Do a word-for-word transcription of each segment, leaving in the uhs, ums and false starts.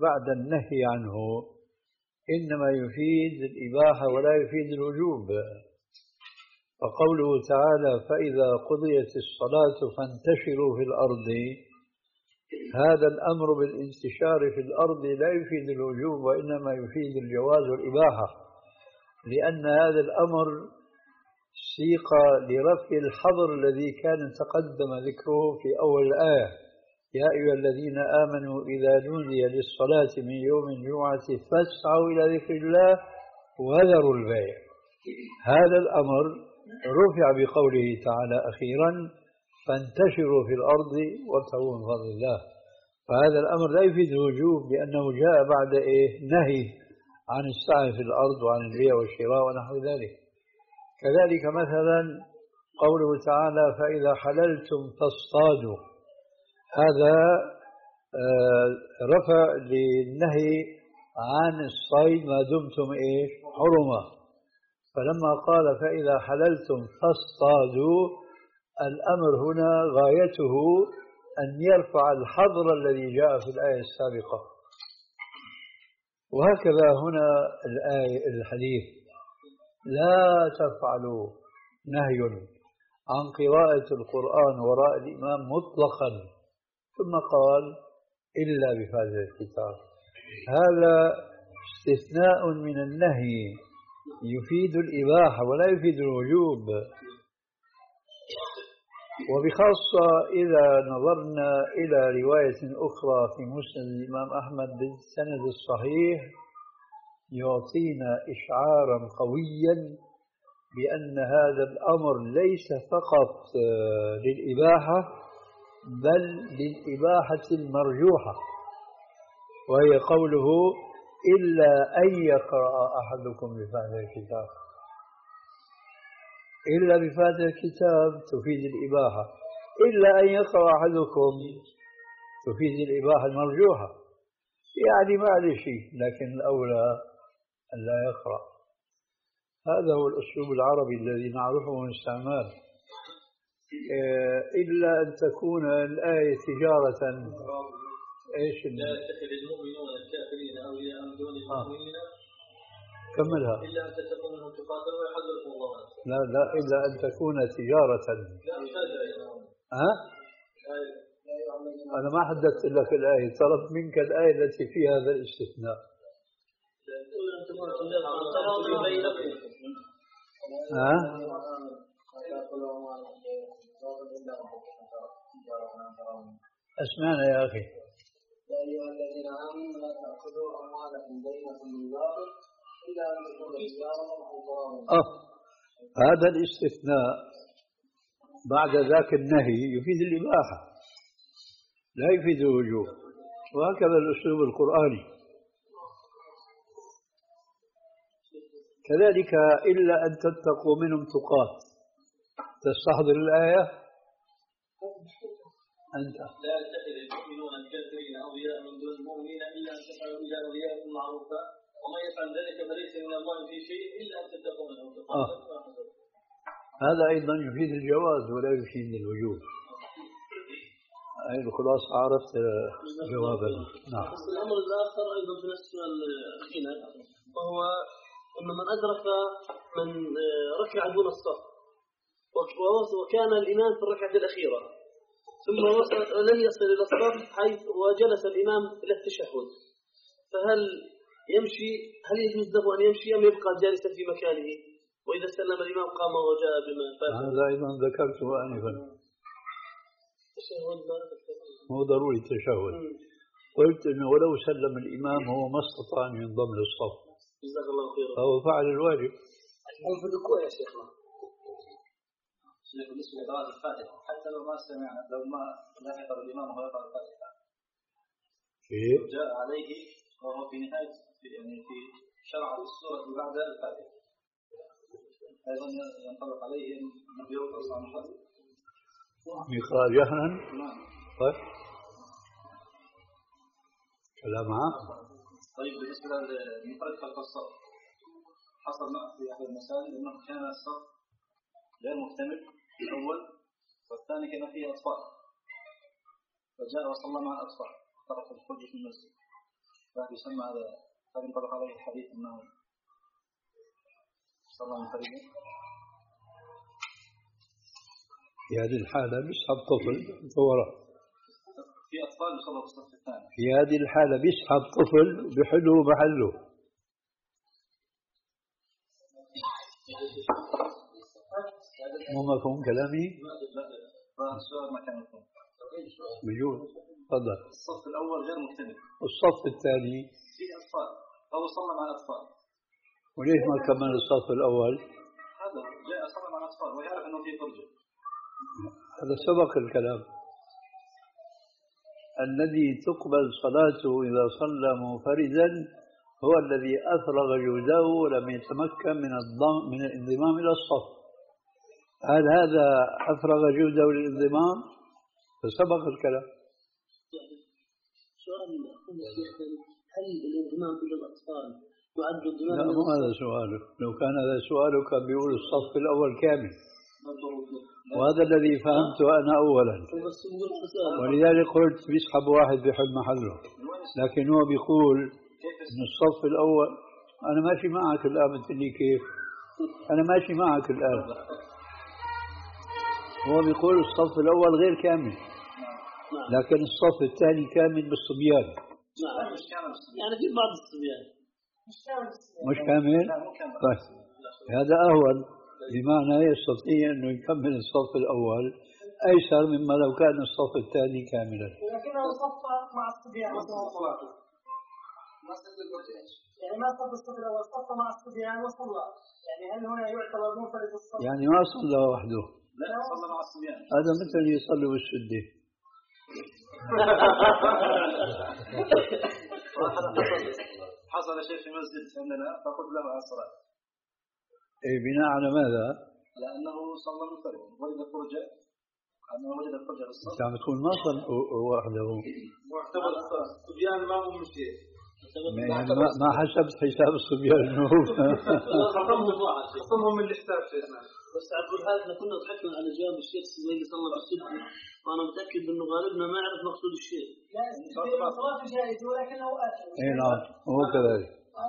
بعد النهي عنه إنما يفيد الإباحة ولا يفيد الوجوب. فقوله تعالى فإذا قضيت الصلاة فانتشروا في الأرض، هذا الأمر بالانتشار في الأرض لا يفيد الوجوب وإنما يفيد الجواز والإباحة، لأن هذا الأمر سيق لرفع الحظر الذي كان تقدم ذكره في أول الآية: يا أيها الذين آمنوا إذا نودي للصلاة من يوم الجمعة فاسعوا إلى ذكر الله وذروا البيع. هذا الأمر رفع بقوله تعالى أخيرا فانتشروا في الأرض وابتغوا من فضل الله. فهذا الأمر لا يفيد الوجوب لأنه جاء بعد إيه؟ نهي عن السعي في الأرض وعن البيع والشراء ونحو ذلك. كذلك مثلا قوله تعالى فإذا حللتم فاصطادوا، هذا رفع للنهي عن الصيد ما دمتم إيش؟ حرمة. فلما قال فإذا حللتم فاصطادوا، الأمر هنا غايته أن يرفع الحظر الذي جاء في الآية السابقة. وهكذا هنا الآية الحديث لا تفعلوا نهي عن قراءة القرآن وراء الإمام مطلقا، ثم قال إلا بفاتحة الكتاب. هذا استثناء من النهي يفيد الإباحة ولا يفيد الوجوب. وبخاصة إذا نظرنا إلى رواية أخرى في مسند الإمام أحمد بالسند الصحيح يعطينا إشعارا قويا بأن هذا الأمر ليس فقط للإباحة بل للإباحة المرجوحة، وهي قوله إلا أن يقرأ أحدكم بفاتحة الكتاب. إلا بفاتحة الكتاب تفيد الإباحة، إلا أن يقرأ أحدكم تفيد الإباحة المرجوحة، يعني ما عليه شيء لكن الأولى أن لا يقرأ. هذا هو الأسلوب العربي الذي نعرفه من استعمال. إلا أن تكون الآية تجارة. إيش لا يتخذ المؤمنون الكافرين أولياء من دون المؤمنين. كملها. إلا أن تكون منهم تقاتل ويحذركم الله نفسه. لا لا إلا أن تكون تجارة. ها؟ أنا ما حددت لك الآية، طلبت منك الآية التي فيها هذا الاستثناء. ها؟ أسمعنا يا أخي. يا أيها الذين آمنوا لا تأخذوا أموالكم بينكم بالباطل إلا أن تكون تجارة أو تراضون. آه هذا الاستثناء بعد ذاك النهي يفيد الإباحة لا يفيد الوجوب، وهكذا الأسلوب القرآني. كذلك إلا أن تتقوا منهم تقات. تستحضر الآية أنت. لا يتخذ المؤمنون الكافرين أولياء من دون المؤمنين إلا أن تفعلوا إلى أوليائكم معروفا ومن يفعل ذلك فليس من الله في شيء إلا أن تتقوا منهم تقات. آه. هذا أيضا يفيد الجواز ولا يفيد الوجوب. أي الخلاصة عرفت جوابا. نعم. الأمر الآخر أيضا في نفس الأخينا وهو أن من أدرك من ركع دون الصف وكان الإمام في الركعة الأخيرة ثم لم يصل إلى الصف حيث وجلس الإمام إلى التشهد، فهل يمشي؟ هل يجوز له أن يمشي أم يبقى جالسا في مكانه؟ وإذا سلم الإمام قام وجاء بما فات. هذا أيضا ذكرته آنفا. التشهد مو ضروري التشهد. قلت إنه ولو سلم الإمام هو ما استطاع أن ينضم للصف. جزاك الله خيرا. فهو فعل الواجب. هم في الركوع يا شيخنا. بالنسبة لقراءة الفاتحة حتى لو ما سمع لو ما لاحق الإمام وهو يقرأ الفاتحة. كيف؟ جاء عليه وهو في نهاية يعني في شرع السورة بعد الفاتحة. أيضا ينطبق عليه أن يقرأ صلاة الفاتحة. يقرأ جهرا؟ نعم. طيب. كلام عام. طيب بالنسبة للمفرد خلف الصف حصل في أحد المسائل أنه كان الصف غير مكتمل الأول والثاني كان فيه أطفال فجاء وصلى مع الأطفال طرف الخروج في المسجد يسمى هذا هذا ينطبق عليه الحديث أنه صلى منفردا. في هذه الحالة بيسحب طفل فورا. في أطفال يصلوا في الصف الثاني. في هذه الحالة بيسحب طفل بحله محله. مو مفهوم كلامي؟ لا السؤال ما كان مفهوم. بجوز. تفضل. الصف الأول غير مكتمل. الصف الثاني فيه أطفال. هو صلى مع الأطفال. وليش ما كمل الصف الأول؟ هذا جاء صلى مع الأطفال ويعرف أنه فيه فرجة. هذا سبق الكلام. الذي تقبل صلاته إذا صلى منفردا هو الذي أفرغ جهده ولم يتمكن من الضم من الانضمام إلى الصف. هل هذا أفرغ جهده للانضمام؟ فسبق الكلام. سؤال هل الانضمام إلى الأطفال يعد انضمام؟ لا مو هذا سؤاله. لو كان هذا سؤاله كان بيقول الصف الأول كامل. وهذا الذي فهمته أنا أولا، ولذلك قلت بيسحب واحد بحل محله. لكن هو بيقول إن الصف الأول. أنا ماشي معك الآن، بتقولي كيف؟ أنا ماشي معك الآن. هو بيقول الصف الأول غير كامل، لكن الصف الثاني كامل بالصبيان. يعني في بعض الصبيان مش كامل؟ طيب هذا أهون، بمعنى يستطيع أنه يكمل الصف الأول أيسر مما لو كان الصف الثاني كاملا. لكنه صف مع الصبيان يعني ما صف الصف الأول، صف مع الصبيان وصلى. يعني هل هنا يعتبر منفرد الصف؟ يعني ما صلى وحده. لا صلى مع الصبيان. هذا مثل يصلي بالسدة. حصل شيء في مسجد عندنا فقلت له على الصلاة. إيه بناء على ماذا؟ لأنه صلى منفردا وجد فرجة. أنه وجد فرجة بالصف. أنت عم تقول ما صلى وحده. معتبر الصبيان ما هم مشي. يعني ما ما حسبت حساب الصبيان انه خصمهم من الحساب شيخنا. بس أقول هذا احنا كنا ضحكنا على جواب الشيخ اللي صلى بالسدة، وأنا متأكد إنه غالبنا ما يعرف مقصود الشيء. لا الصلاة جائزة ولكنه آثم. اي نعم هو كذلك.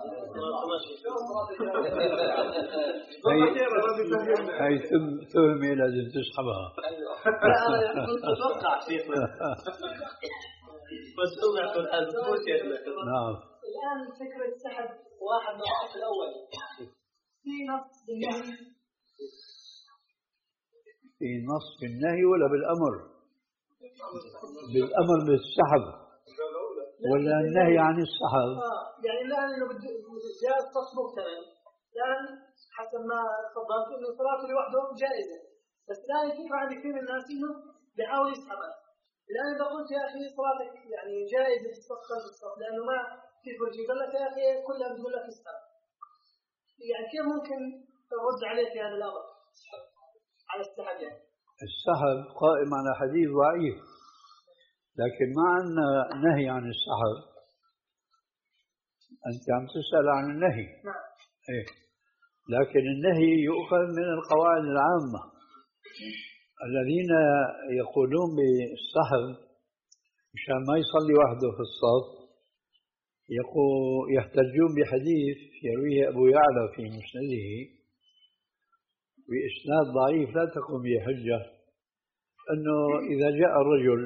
هي هي تهمة لازم تسحبها. لا أنا كنت أتوقع شيخنا. بس هو يعطون هذا مو شيخنا. نعم. الآن فكرة سحب واحد من الصف الأول في نص بالنهي. في نص بالنهي ولا بالأمر؟ بالأمر بالسحب ولا النهي عن السحب؟ آه يعني الآن إنه جاء الصف مكتمل، الآن حسب ما تفضلت إنه صلاته لوحده جائزة، بس الآن الفكرة عند كثير من الناس إنه بيحاول يسحبها. الآن إذا قلت يا أخي صلاتك يعني جائزة في الصف خلف الصف لأنه ما في فرجة، قال لك يا أخي كلها بتقول لك اسحب. يعني كيف ممكن ترد عليه في هذا الأمر؟ على السحب يعني. السحب قائم على حديث ضعيف، لكن ما عندنا نهي عن السحب. أنت عم تسأل عن النهي. نعم. إيه. لكن النهي يؤخذ من القواعد العامة. الذين يقولون بالسحب مشان ما يصلي وحده في الصف يحتجون بحديث يرويه أبو يعلى في مسنده بإسناد ضعيف لا تقوم به حجة، أنه إذا جاء الرجل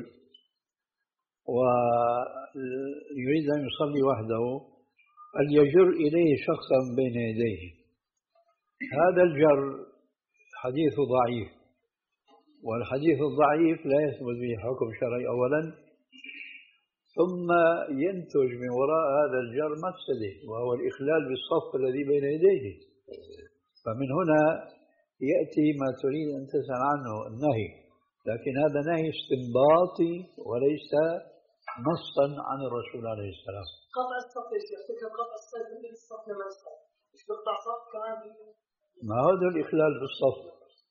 ويريد أن يصلي وحده فليجر إليه شخصا بين يديه. هذا الجر حديث ضعيف، والحديث الضعيف لا يثبت به حكم شرعي أولا، ثم ينتج من وراء هذا الجر مفسده وهو الإخلال بالصف الذي بين يديه. فمن هنا يأتي ما تريد أن تسأل عنه النهي، لكن هذا نهي استنباطي وليس نصا عن الرسول عليه السلام. قطع الصف يا شيخ، فكرة قطع الصف من الصف لما الصف مش قطع صف كمان. ما هذا الإخلال بالصف.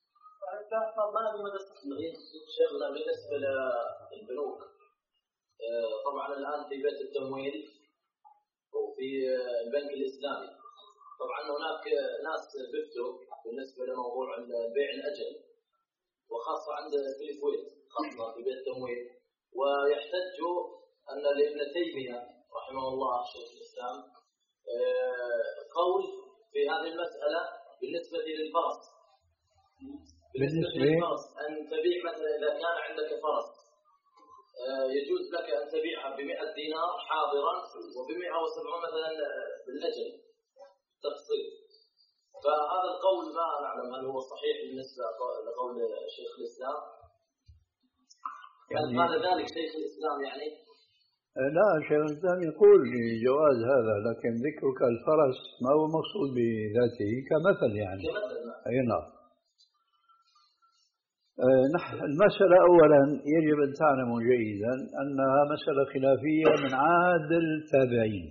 شيخنا بالنسبة للبنوك طبعا الآن في بيت التمويل وفي البنك الإسلامي طبعا هناك ناس بيفتوا بالنسبة لموضوع بيع الأجل، وخاصة عند في الكويت خاصة في بيت التمويل، ويحتجوا أن لابن تيمية رحمه الله شيخ الإسلام قول في هذه المسألة بالنسبة للفرس بالنسبة للفرس أن تبيع مثلا إذا كان عندك فرس يجوز لك أن تبيعها بمئة دينار حاضرا وبمئة وسبعون مثلا بالأجل تفصيل. فهذا القول ما نعلم هل هو صحيح بالنسبة لقول شيخ الإسلام؟ يعني هل قال ذلك شيخ الإسلام يعني؟ لا، شيخ الإسلام يقول بجواز هذا، لكن ذكرك الفرس ما هو مقصود بذاته كمثل يعني. كمثل. أي نعم. المسألة أولا يجب أن تعلموا جيدا أنها مسألة خلافية من عهد التابعين،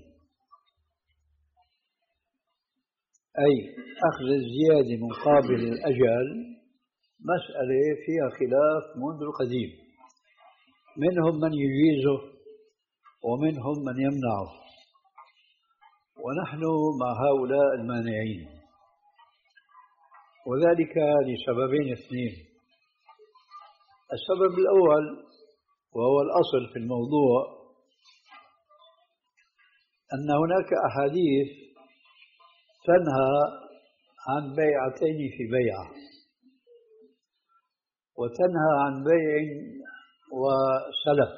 أي أخذ الزيادة مقابل الأجل مسألة فيها خلاف منذ القديم، منهم من يجيزه ومنهم من يمنعه، ونحن مع هؤلاء المانعين، وذلك لسببين اثنين. السبب الأول وهو الأصل في الموضوع أن هناك أحاديث تنهى عن بيعتين في بيعة، وتنهى عن بيع وسلف.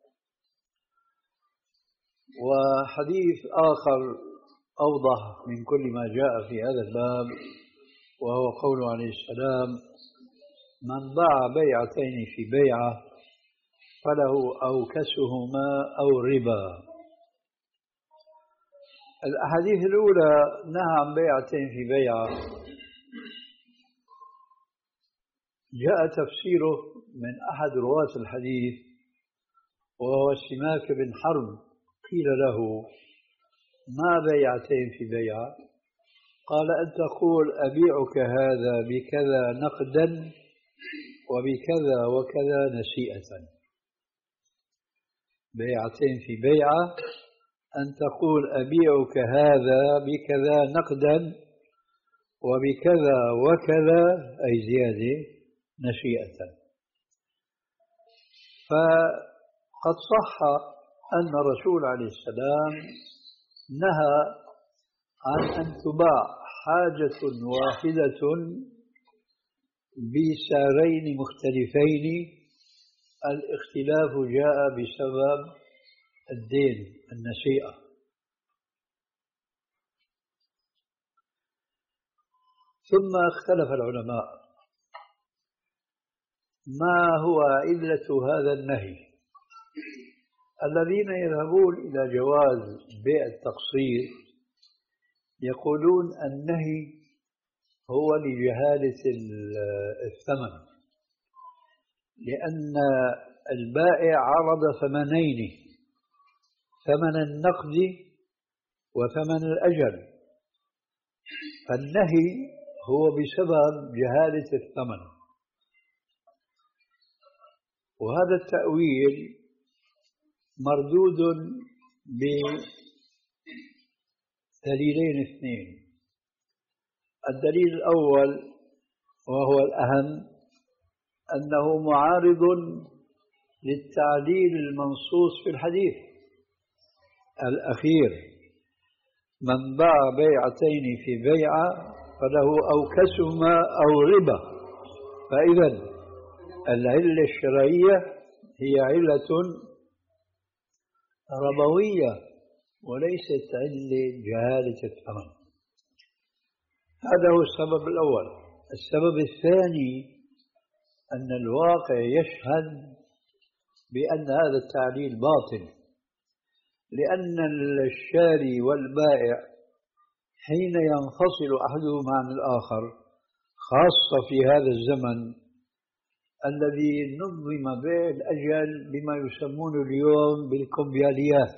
وحديث آخر أوضح من كل ما جاء في هذا الباب، وهو قوله عليه السلام: من باع بيعتين في بيعة فله أوكسهما أو ربا. الأحاديث الأولى نهى عن بيعتين في بيعة، جاء تفسيره من أحد رواة الحديث وهو سماك بن حرب، قيل له: ما بيعتين في بيعة؟ قال: أن تقول أبيعك هذا بكذا نقدا وبكذا وكذا نسيئة. بيعتين في بيعة أن تقول أبيعك هذا بكذا نقدا وبكذا وكذا أي زيادة نسيئة. فقد صح أن الرسول عليه السلام نهى عن أن تباع حاجة واحدة بسعرين مختلفين، الاختلاف جاء بسبب الدين النسيئة. ثم اختلف العلماء ما هو علة هذا النهي. الذين يذهبون إلى جواز بيع التقسيط يقولون النهي هو لجهالة الثمن، لأن البائع عرض ثمنين: ثمن النقد وثمن الأجل، فالنهي هو بسبب جهالة الثمن. وهذا التأويل مردود بدليلين اثنين. الدليل الأول وهو الأهم أنه معارض للتعليل المنصوص في الحديث الأخير: من باع بيعتين في بيعة فله أوكسهما أو ربا. فإذا العلة الشرعية هي علة ربوية وليست علة جهالة الثمن. هذا هو السبب الأول. السبب الثاني أن الواقع يشهد بأن هذا التعليل باطل، لأن الشاري والبائع حين ينفصل أحدهما عن الآخر، خاصة في هذا الزمن الذي نظم بيع الأجل بما يسمونه اليوم بالكمبياليات،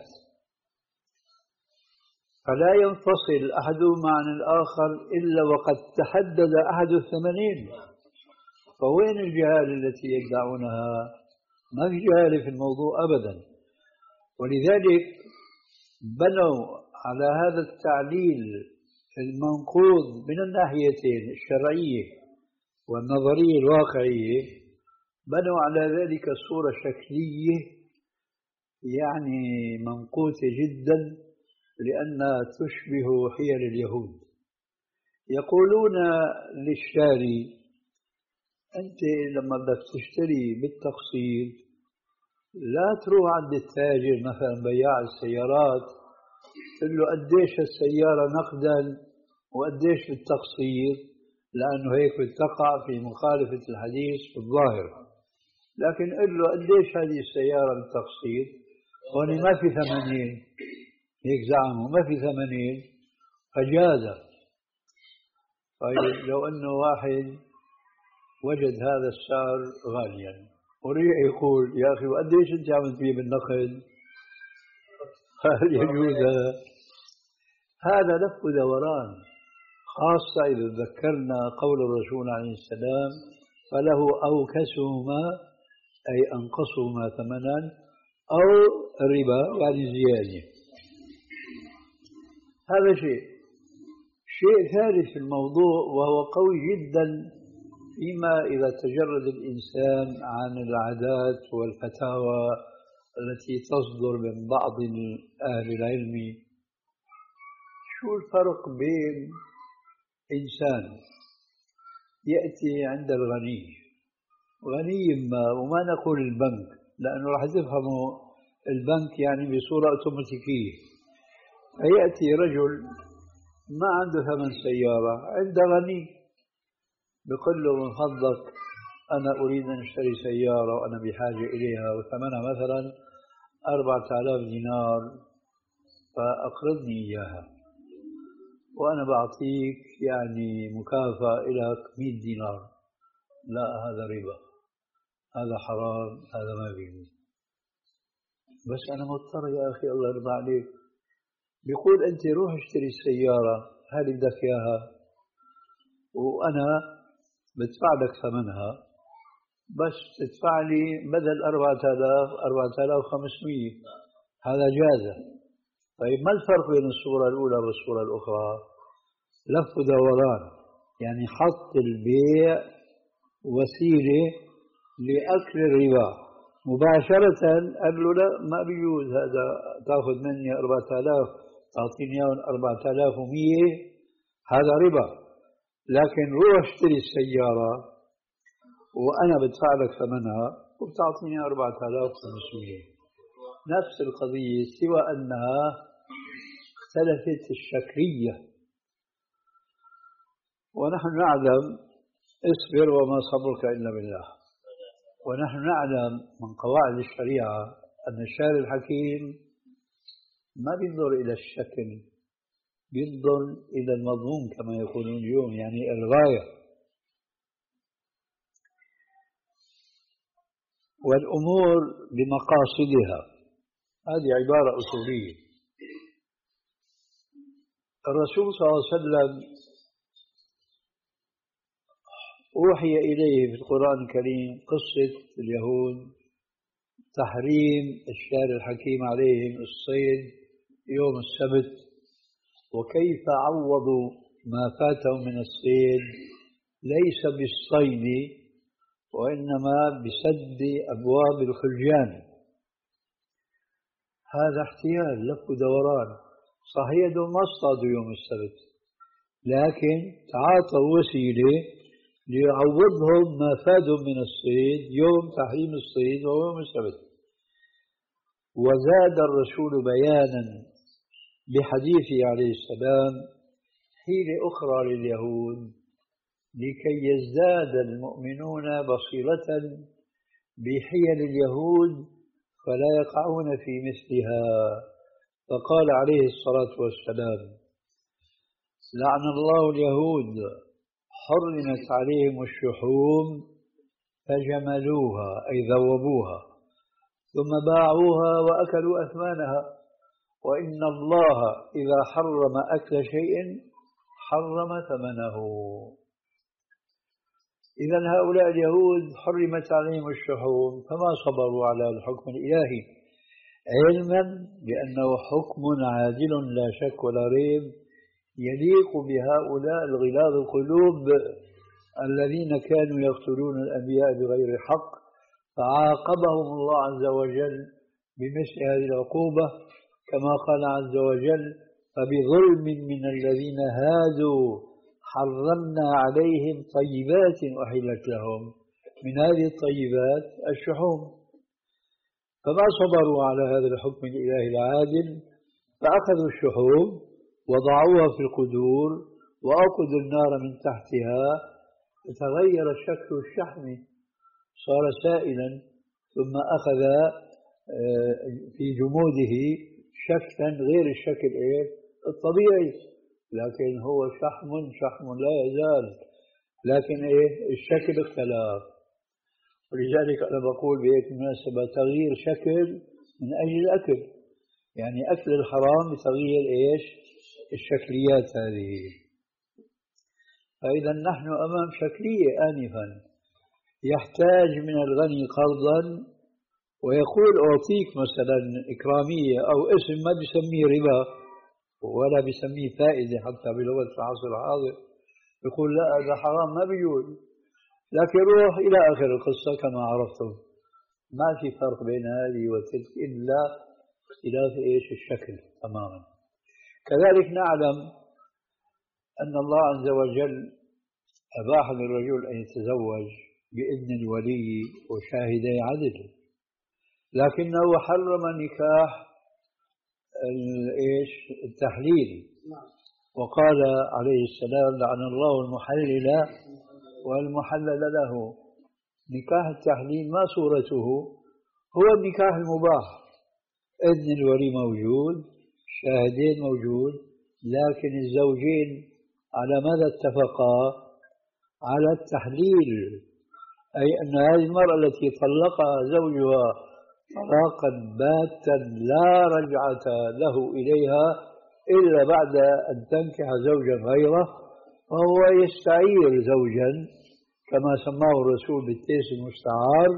فلا ينفصل أحدهما عن الآخر إلا وقد تحدد أحد الثمنين. فوين الجهالة التي يدعونها؟ ما في جهالة في الموضوع أبدا. ولذلك بنوا على هذا التعليل المنقوض من الناحيتين الشرعية والنظرية الواقعية، بنوا على ذلك صورة شكلية يعني منقوطة جدا لأنها تشبه حيل اليهود. يقولون للشاري: أنت لما بدك تشتري بالتقسيط لا تروح عند التاجر مثلا بياع السيارات تقول له قديش السيارة نقدا وقديش بالتقسيط، لأنه هيك بتقع في مخالفة الحديث في الظاهر. لكن قل له قديش هذه السيارة بالتقسيط، هون ما في ثمانين، هيك زعموا ما في ثمانين فجاز. طيب لو أنه واحد وجد هذا السعر غاليا ورجع يقول: يا أخي وقديش أنت عم تبيع بالنقد؟ هل يجوز؟ هذا لف دوران، خاصة إذا ذكرنا قول الرسول عليه السلام: فله أوكسهما، أي أنقصهما ثمنا، أو الربا يعني زيادة. هذا شيء. شيء ثالث في الموضوع وهو قوي جدا فيما إذا تجرد الإنسان عن العادات والفتاوى التي تصدر من بعض أهل العلم. شو الفرق بين إنسان يأتي عند الغني، غني ما، وما نقول البنك لأنه راح تفهموا البنك يعني بصورة أوتوماتيكية، فيأتي رجل ما عنده ثمن سيارة عند غني بيقول له: من فضلك أنا أريد أن أشتري سيارة وأنا بحاجة إليها وثمنها مثلا أربعة آلاف دينار، فأقرضني إياها وأنا بعطيك يعني مكافأة لك مئة دينار. لا، هذا ربا، هذا حرام، هذا ما بيجوز. بس أنا مضطر يا أخي الله يرضى عليك. بيقول: أنت روح اشتري السيارة هذه بدك إياها وأنا بدفع لك ثمنها، بس تدفع لي بدل أربعة آلاف أربعة آلاف وخمسمئة. هذا جاز. طيب ما الفرق بين الصورة الأولى والصورة الأخرى؟ لف دوران، يعني حط البيع وسيلة لأكل الربا مباشرة. قال له: لا، ما بيجوز هذا، تأخذ مني أربعة آلاف تعطيني أربعة آلاف ومئة، هذا ربا. لكن روح اشتري السيارة وأنا بدفع لك ثمنها وبتعطيني أربعة آلاف وخمسمئة. نفس القضية، سوى أنها اختلفت الشكلية. ونحن نعلم: اصبر وما صبرك إلا بالله. ونحن نعلم من قواعد الشريعة أن الشارع الحكيم ما بينظر إلى الشكل، بينظر إلى المضمون كما يقولون اليوم، يعني الغاية. والأمور بمقاصدها، هذه عبارة أصولية. الرسول صلى الله عليه وسلم أوحي إليه في القرآن الكريم قصة اليهود، تحريم الشارع الحكيم عليهم الصيد يوم السبت، وكيف عوضوا ما فاتهم من الصيد ليس بالصيد وإنما بسد أبواب الخلجان. هذا احتيال، لف دوران. صحيح ما اصطادوا يوم السبت، لكن تعاطوا وسيلة ليعوضهم ما فاتهم من الصيد يوم تحريم الصيد وهو يوم السبت. وزاد الرسول بيانا بحديثه عليه السلام حيلة أخرى لليهود لكي يزداد المؤمنون بصيرة بحيل اليهود فلا يقعون في مثلها. فقال عليه الصلاة والسلام: لعن الله اليهود، حرمت عليهم الشحوم فجملوها أي ذوبوها ثم باعوها وأكلوا أثمانها، وإن الله إذا حرم أكل شيء حرم ثمنه. إذن هؤلاء اليهود حرمت عليهم الشحوم فما صبروا على الحكم الإلهي، علما بأنه حكم عادل لا شك ولا ريب يليق بهؤلاء الغلاظ القلوب الذين كانوا يقتلون الأنبياء بغير حق، فعاقبهم الله عز وجل بمثل هذه العقوبة كما قال عز وجل فبظلم من الذين هادوا حرمنا عليهم طيبات أحلت لهم. من هذه الطيبات الشحوم، فما صبروا على هذا الحكم الإلهي العادل فأخذوا الشحوم وضعوها في القدور وأوقدوا النار من تحتها فتغير شكل الشحم صار سائلا، ثم أخذ في جموده شكلا غير الشكل الطبيعي، لكن هو شحم شحم لا يزال، لكن إيه الشكل اختلف. ولذلك أنا بقول بهيك مناسبة تغيير شكل من أجل الأكل، يعني أكل الحرام بتغيير إيش الشكليات هذه. فإذا نحن أمام شكلية آنفا يحتاج من الغني قرضا ويقول أعطيك مثلا إكرامية أو اسم ما بيسميه ربا ولا بيسميه فائدة حتى بلغة العصر الحاضر، يقول لا هذا حرام ما بيجوز، لكن روح إلى آخر القصة كما عرفتم. ما في فرق بين هذه وتلك إلا اختلاف إيش الشكل تماما. كذلك نعلم أن الله عز وجل أباح للرجل أن يتزوج بإذن الولي وشاهدي عدل، لكنه حرم نكاح التحليل، وقال عليه السلام لعن الله المحلل والمحلل له. نكاح التحليل ما صورته؟ هو النكاح المباح، إذن الولي موجود، الشاهدين موجود، لكن الزوجين على ماذا اتفقا؟ على التحليل، أي أن هذه المرأة التي طلقها زوجها طلاقا باتا لا رجعة له إليها إلا بعد أن تنكح زوجا غيره، فهو يستعير زوجا كما سماه الرسول بالتيس المستعار،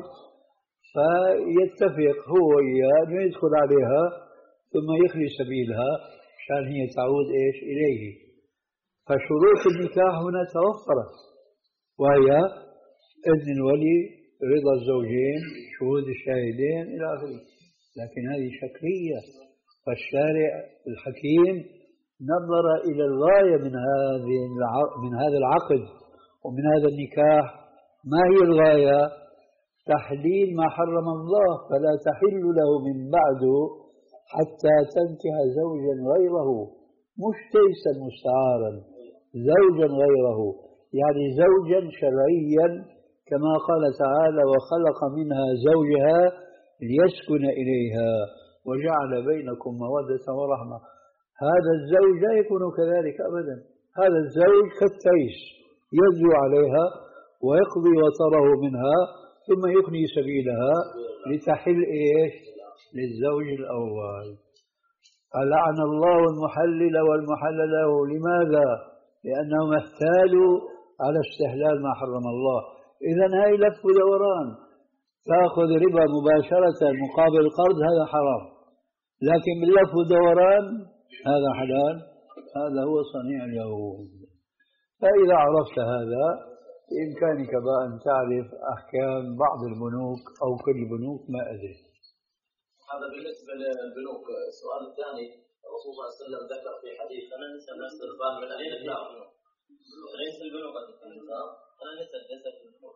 فيتفق هو وإياه أنه يدخل عليها ثم يخلي سبيلها عشان هي تعود إيش إليه. فشروط النكاح هنا توفرت، وهي إذن الولي، رضا الزوجين، شهود الشاهدين إلى آخره، لكن هذه شكلية. فالشارع الحكيم نظر إلى الغاية من هذه من هذا العقد ومن هذا النكاح. ما هي الغاية؟ تحليل ما حرم الله، فلا تحل له من بعده حتى تنكح زوجا غيره، مش تيسا مستعارا، زوجا غيره، يعني زوجا شرعيا كما قال تعالى وخلق منها زوجها ليسكن إليها وجعل بينكم مودة ورحمة. هذا الزوج لا يكون كذلك أبدا، هذا الزوج كالتيس يزو عليها ويقضي وطره منها ثم يقني سبيلها لتحل إيش للزوج الأول. فلعن الله المحلل والمحلل له. لماذا؟ لأنهم احتالوا على استحلال ما حرم الله. إذن هاي لف ودوران، تأخذ ربا مباشرة مقابل قرض هذا حرام، لكن باللف ودوران هذا حلال، هذا هو صنيع اليهود. فإذا عرفت هذا بإمكانك بقى أن تعرف أحكام بعض البنوك أو كل البنوك، ما أدري. هذا بالنسبة للبنوك. السؤال الثاني، الرسول صلى الله عليه وسلم ذكر في حديث أنا نسأل الناس تربان من أين النار؟ ليس البنوك أنا نسأل نسأل البنوك.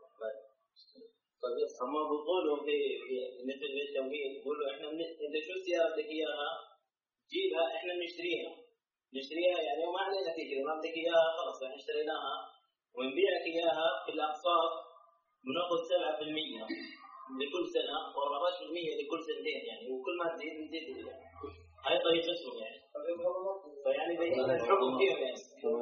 فما بقولوا في في مثل التمويل بيقولوا إحنا إذا شو سيارتك إياها جيبها إحنا نشتريها نشتريها يعني وما علينا نتيجة، ما بدك إياها خلاص إحنا اشتريناها ونبيعك إياها في الأقساط بناخذ سبعة بالمية لكل سنة وأربعة بالمية لكل سنتين، يعني وكل ما تزيد نزيد يعني. هاي طريقة اسمه يعني. فيعني الحكم كيف يعني؟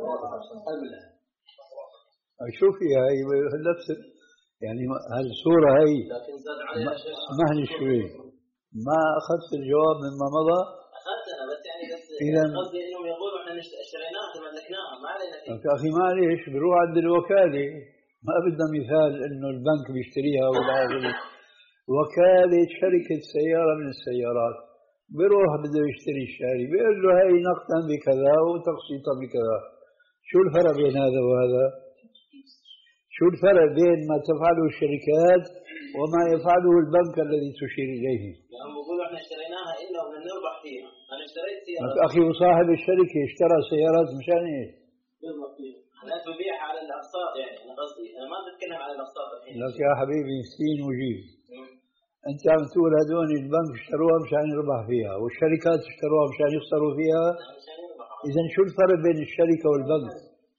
شوفي هاي نفس يعني هالصورة هاي ما هنشوي ما أخذت الجواب مما مضى. أخذت أنا بس يعني بس قصدي إنهم يقولوا إحنا اشتريناها تملكناها ما علينا. يا أخي معليش بروح عند الوكالة، ما بدنا مثال إنه البنك بيشتريها ولا غيره. وكالة شركة سيارة من السيارات بروح بده يشتري الشاري بيقول له هاي نقدا بكذا وتقسيطا بكذا، شو الفرق بين هذا وهذا؟ شو الفرق بين ما تفعله الشركات وما يفعله البنك الذي تشير إليه؟ يعني بقولوا احنا اشتريناها إلا وبدنا نربح فيها. أنا اشتريت سيارة. أخي وصاحب الشركة اشترى سيارات مشان إيش؟ يربح فيها. أنا تبيعها على الأقساط يعني أنا قصدي أنا ما بتكلم على الأقساط الحين. لك يا حبيبي مسكين وجيب. أنت عم تقول هذول البنك اشتروها مشان يربح فيها والشركات اشتروها مشان يخسروا فيها. إذا شو الفرق بين الشركة والبنك؟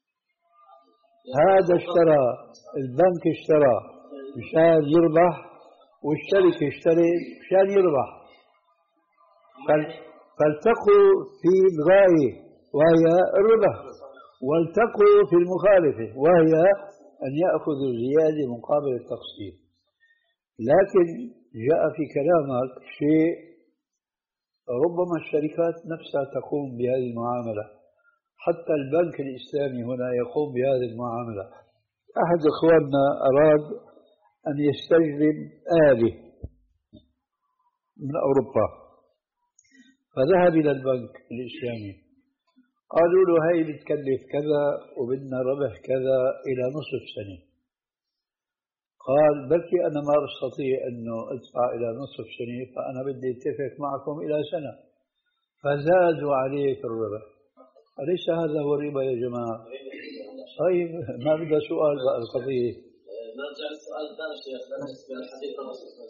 هذا اشترى البنك اشترى مشان يربح والشركة اشتري مشان يربح. فالتقوا في الغاية وهي الربح والتقوا في المخالفة وهي أن يأخذوا زيادة مقابل التقسيط. لكن جاء في كلامك شيء ربما الشركات نفسها تقوم بهذه المعاملة، حتى البنك الإسلامي هنا يقوم بهذه المعاملة. أحد إخواننا أراد أن يستجلب آلة من أوروبا فذهب إلى البنك الإسلامي قالوا له هاي بتكلف كذا وبدنا ربح كذا إلى نصف سنة. قال بلكي أنا ما أستطيع أنه أدفع إلى نصف سنة فأنا بدي أتفق معكم إلى سنة، فزادوا عليه في الربح. أليس هذا هو الربا يا جماعة؟ طيب ما بدها سؤال بقى القضية. نرجع للسؤال الثاني شيخ بالنسبة للحديث الرسول.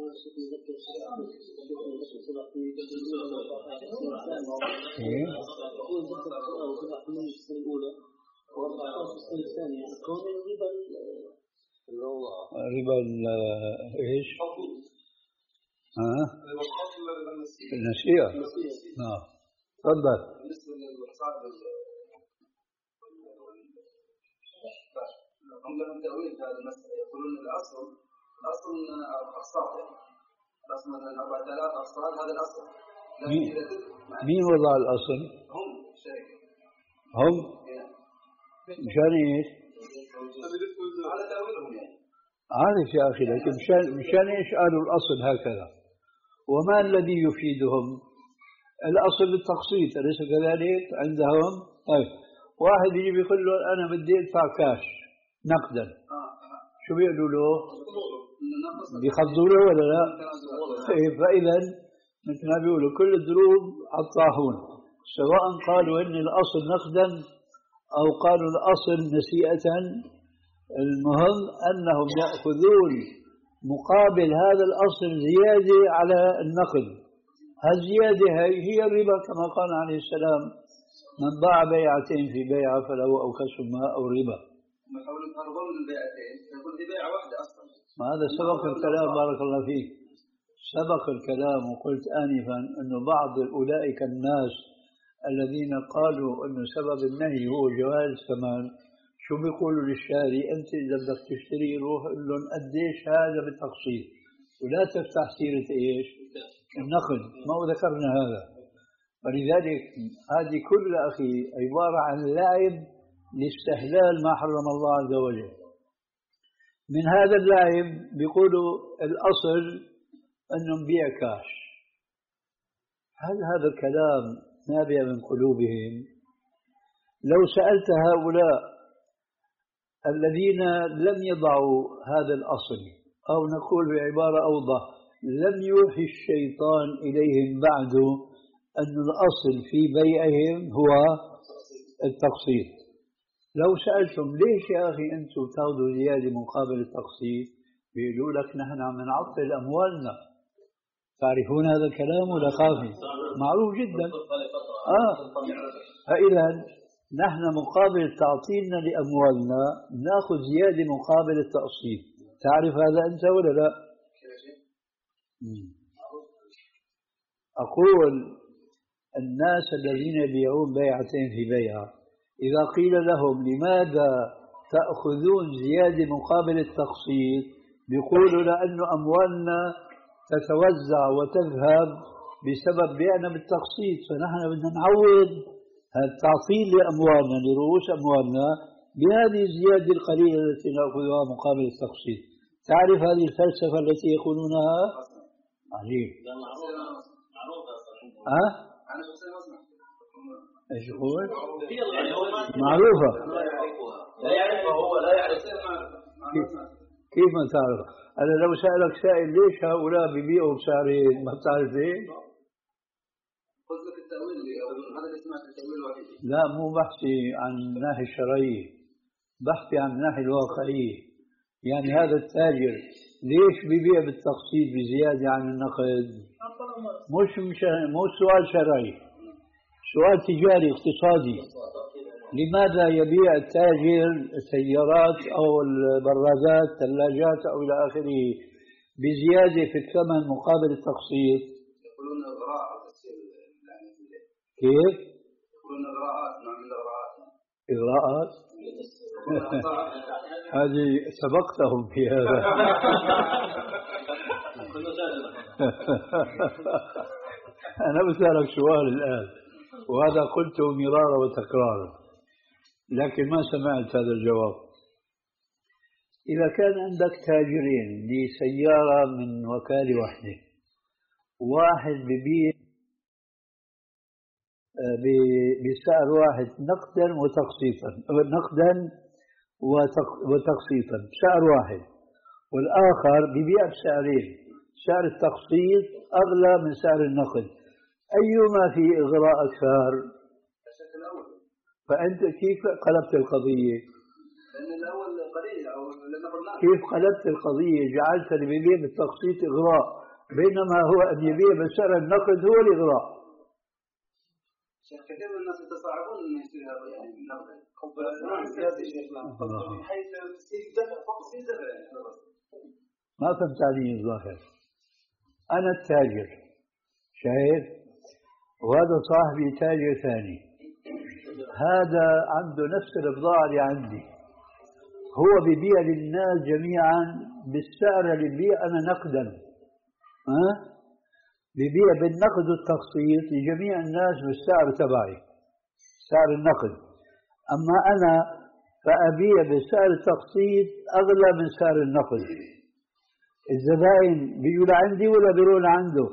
ربا ايش؟ ها؟ النسيئة. نعم. تفضل. بالنسبة للصعب هم لهم تأويل في هذه المسألة، يقولون الأصل الأصل أقساط يعني الأصل مثلا أربعة آلاف أقساط هذا الأصل. مين وضع الأصل؟ هم الشركة. هم؟ مشان ايش؟ على تأويلهم يعني. عارف يا أخي لكن مشان مشان ايش قالوا الأصل هكذا؟ وما الذي يفيدهم؟ الأصل بالتقسيط أليس كذلك عندهم؟ طيب واحد يجي بيقول له أنا بدي أدفع كاش نقدا شو بيقولوا له؟ بيخفضوا له ولا لا؟ فإذا مثل ما بيقولوا كل الدروب على الطاحون، سواء قالوا إن الأصل نقدا أو قالوا الأصل نسيئة، المهم أنهم يأخذون مقابل هذا الأصل زيادة على النقد. هالزيادة هي هي الربا كما قال عليه السلام من باع بيعتين في بيعة فله أوكس ما أو ربا. ما حاولوا يقربون من البيعتين يقول دي بيعة واحدة أصلا. ما هذا سبق الكلام بارك الله فيك، سبق الكلام وقلت آنفا أنه بعض أولئك الناس الذين قالوا أن سبب النهي هو جواز كمان شو بيقولوا للشاري أنت إذا بدك تشتري روح قل لهم قديش هذا بالتقسيط ولا تفتح سيرة إيش النقد، ما ذكرنا هذا. ولذلك هذه كل أخي عبارة عن لعب لاستحلال ما حرم الله عز وجل. من هذا اللعب بيقولوا الأصل أنه نبيع كاش. هل هذا الكلام نابع من قلوبهم؟ لو سألت هؤلاء الذين لم يضعوا هذا الأصل، أو نقول بعبارة أوضح لم يوحي الشيطان إليهم بعد أن الأصل في بيعهم هو التقسيط، لو سألتم ليش يا أخي أنتم تاخذوا زيادة مقابل التقسيط بيقولوا لك نحن عم نعطل أموالنا. تعرفون هذا الكلام ولا خافي؟ معروف جدا. آه. فإذا نحن مقابل تعطيلنا لأموالنا نأخذ زيادة مقابل التقسيط. تعرف هذا أنت ولا لا؟ أقول الناس الذين يبيعون بيعتين في بيعة إذا قيل لهم لماذا تأخذون زيادة مقابل التقسيط بيقولوا لأن أموالنا تتوزع وتذهب بسبب بيعنا بالتقسيط، فنحن بدنا نعوض التعطيل لأموالنا لرؤوس أموالنا بهذه الزيادة القليلة التي نأخذها مقابل التقسيط. تعرف هذه الفلسفة التي يقولونها؟ عجيب. معروفة. ها؟ ايش يقول؟ في معلومات معروفة. لا يعرفها، لا يعرفها هو، لا يعرف. كيف ما تعرف؟ أنا لو سألك سائل ليش هؤلاء بيبيعوا بسعرين ما بتعرف ليه؟ قصدك التأويل هذا اللي سمعت التأويل الوحيد. لا مو بحثي عن الناحية الشرعية، بحثي عن الناحية الواقعية. يعني هذا التاجر ليش بيبيع بالتقسيط بزيادة عن النقد؟ مش مش مو سؤال شرعي، سؤال تجاري اقتصادي. لماذا يبيع التاجر سيارات أو البرازات ثلاجات أو إلى آخره بزيادة في الثمن مقابل التقسيط؟ يقولون إغراء. كيف؟ يقولون إغراءات، نوع من الإغراءات. إغراءات؟ هذه سبقتهم في هذا. أنا بسألك سؤال الآن، وهذا قلته مرارا وتكرارا، لكن ما سمعت هذا الجواب. إذا كان عندك تاجرين لسيارة من وكالة واحدة، واحد ببيع بسعر واحد نقدا وتقسيطا، نقدا وتقسيطا بسعر واحد، والآخر ببيع بسعرين، سعر التقسيط أغلى من سعر النقد، أيما في إغراء أكثر؟ فأنت كيف قلبت القضية؟ لأن الأول قليل أو لنقل كيف قلبت القضية؟ جعلت اللي بيبيع بالتقسيط إغراء، بينما هو أن يبيع بسعر النقد هو الإغراء. كثير من الناس يتصاعبون أن يصير هذا يعني نقدا. نعم سياسي شيخنا. بحيث تصير دفع فقط تصير دفع. ما فهمت علي الظاهر. أنا التاجر شايف، وهذا صاحبي تاجر ثاني، هذا عنده نفس البضاعة اللي عندي، هو بيبيع للناس جميعا بالسعر اللي ببيع أنا نقدا، ها؟ ببيع بالنقد والتقسيط لجميع الناس بالسعر تبعي، سعر النقد. أما أنا فأبيع بسعر التقسيط أغلى من سعر النقد. الزبائن بيجوا لعندي ولا بيروحوا لعنده؟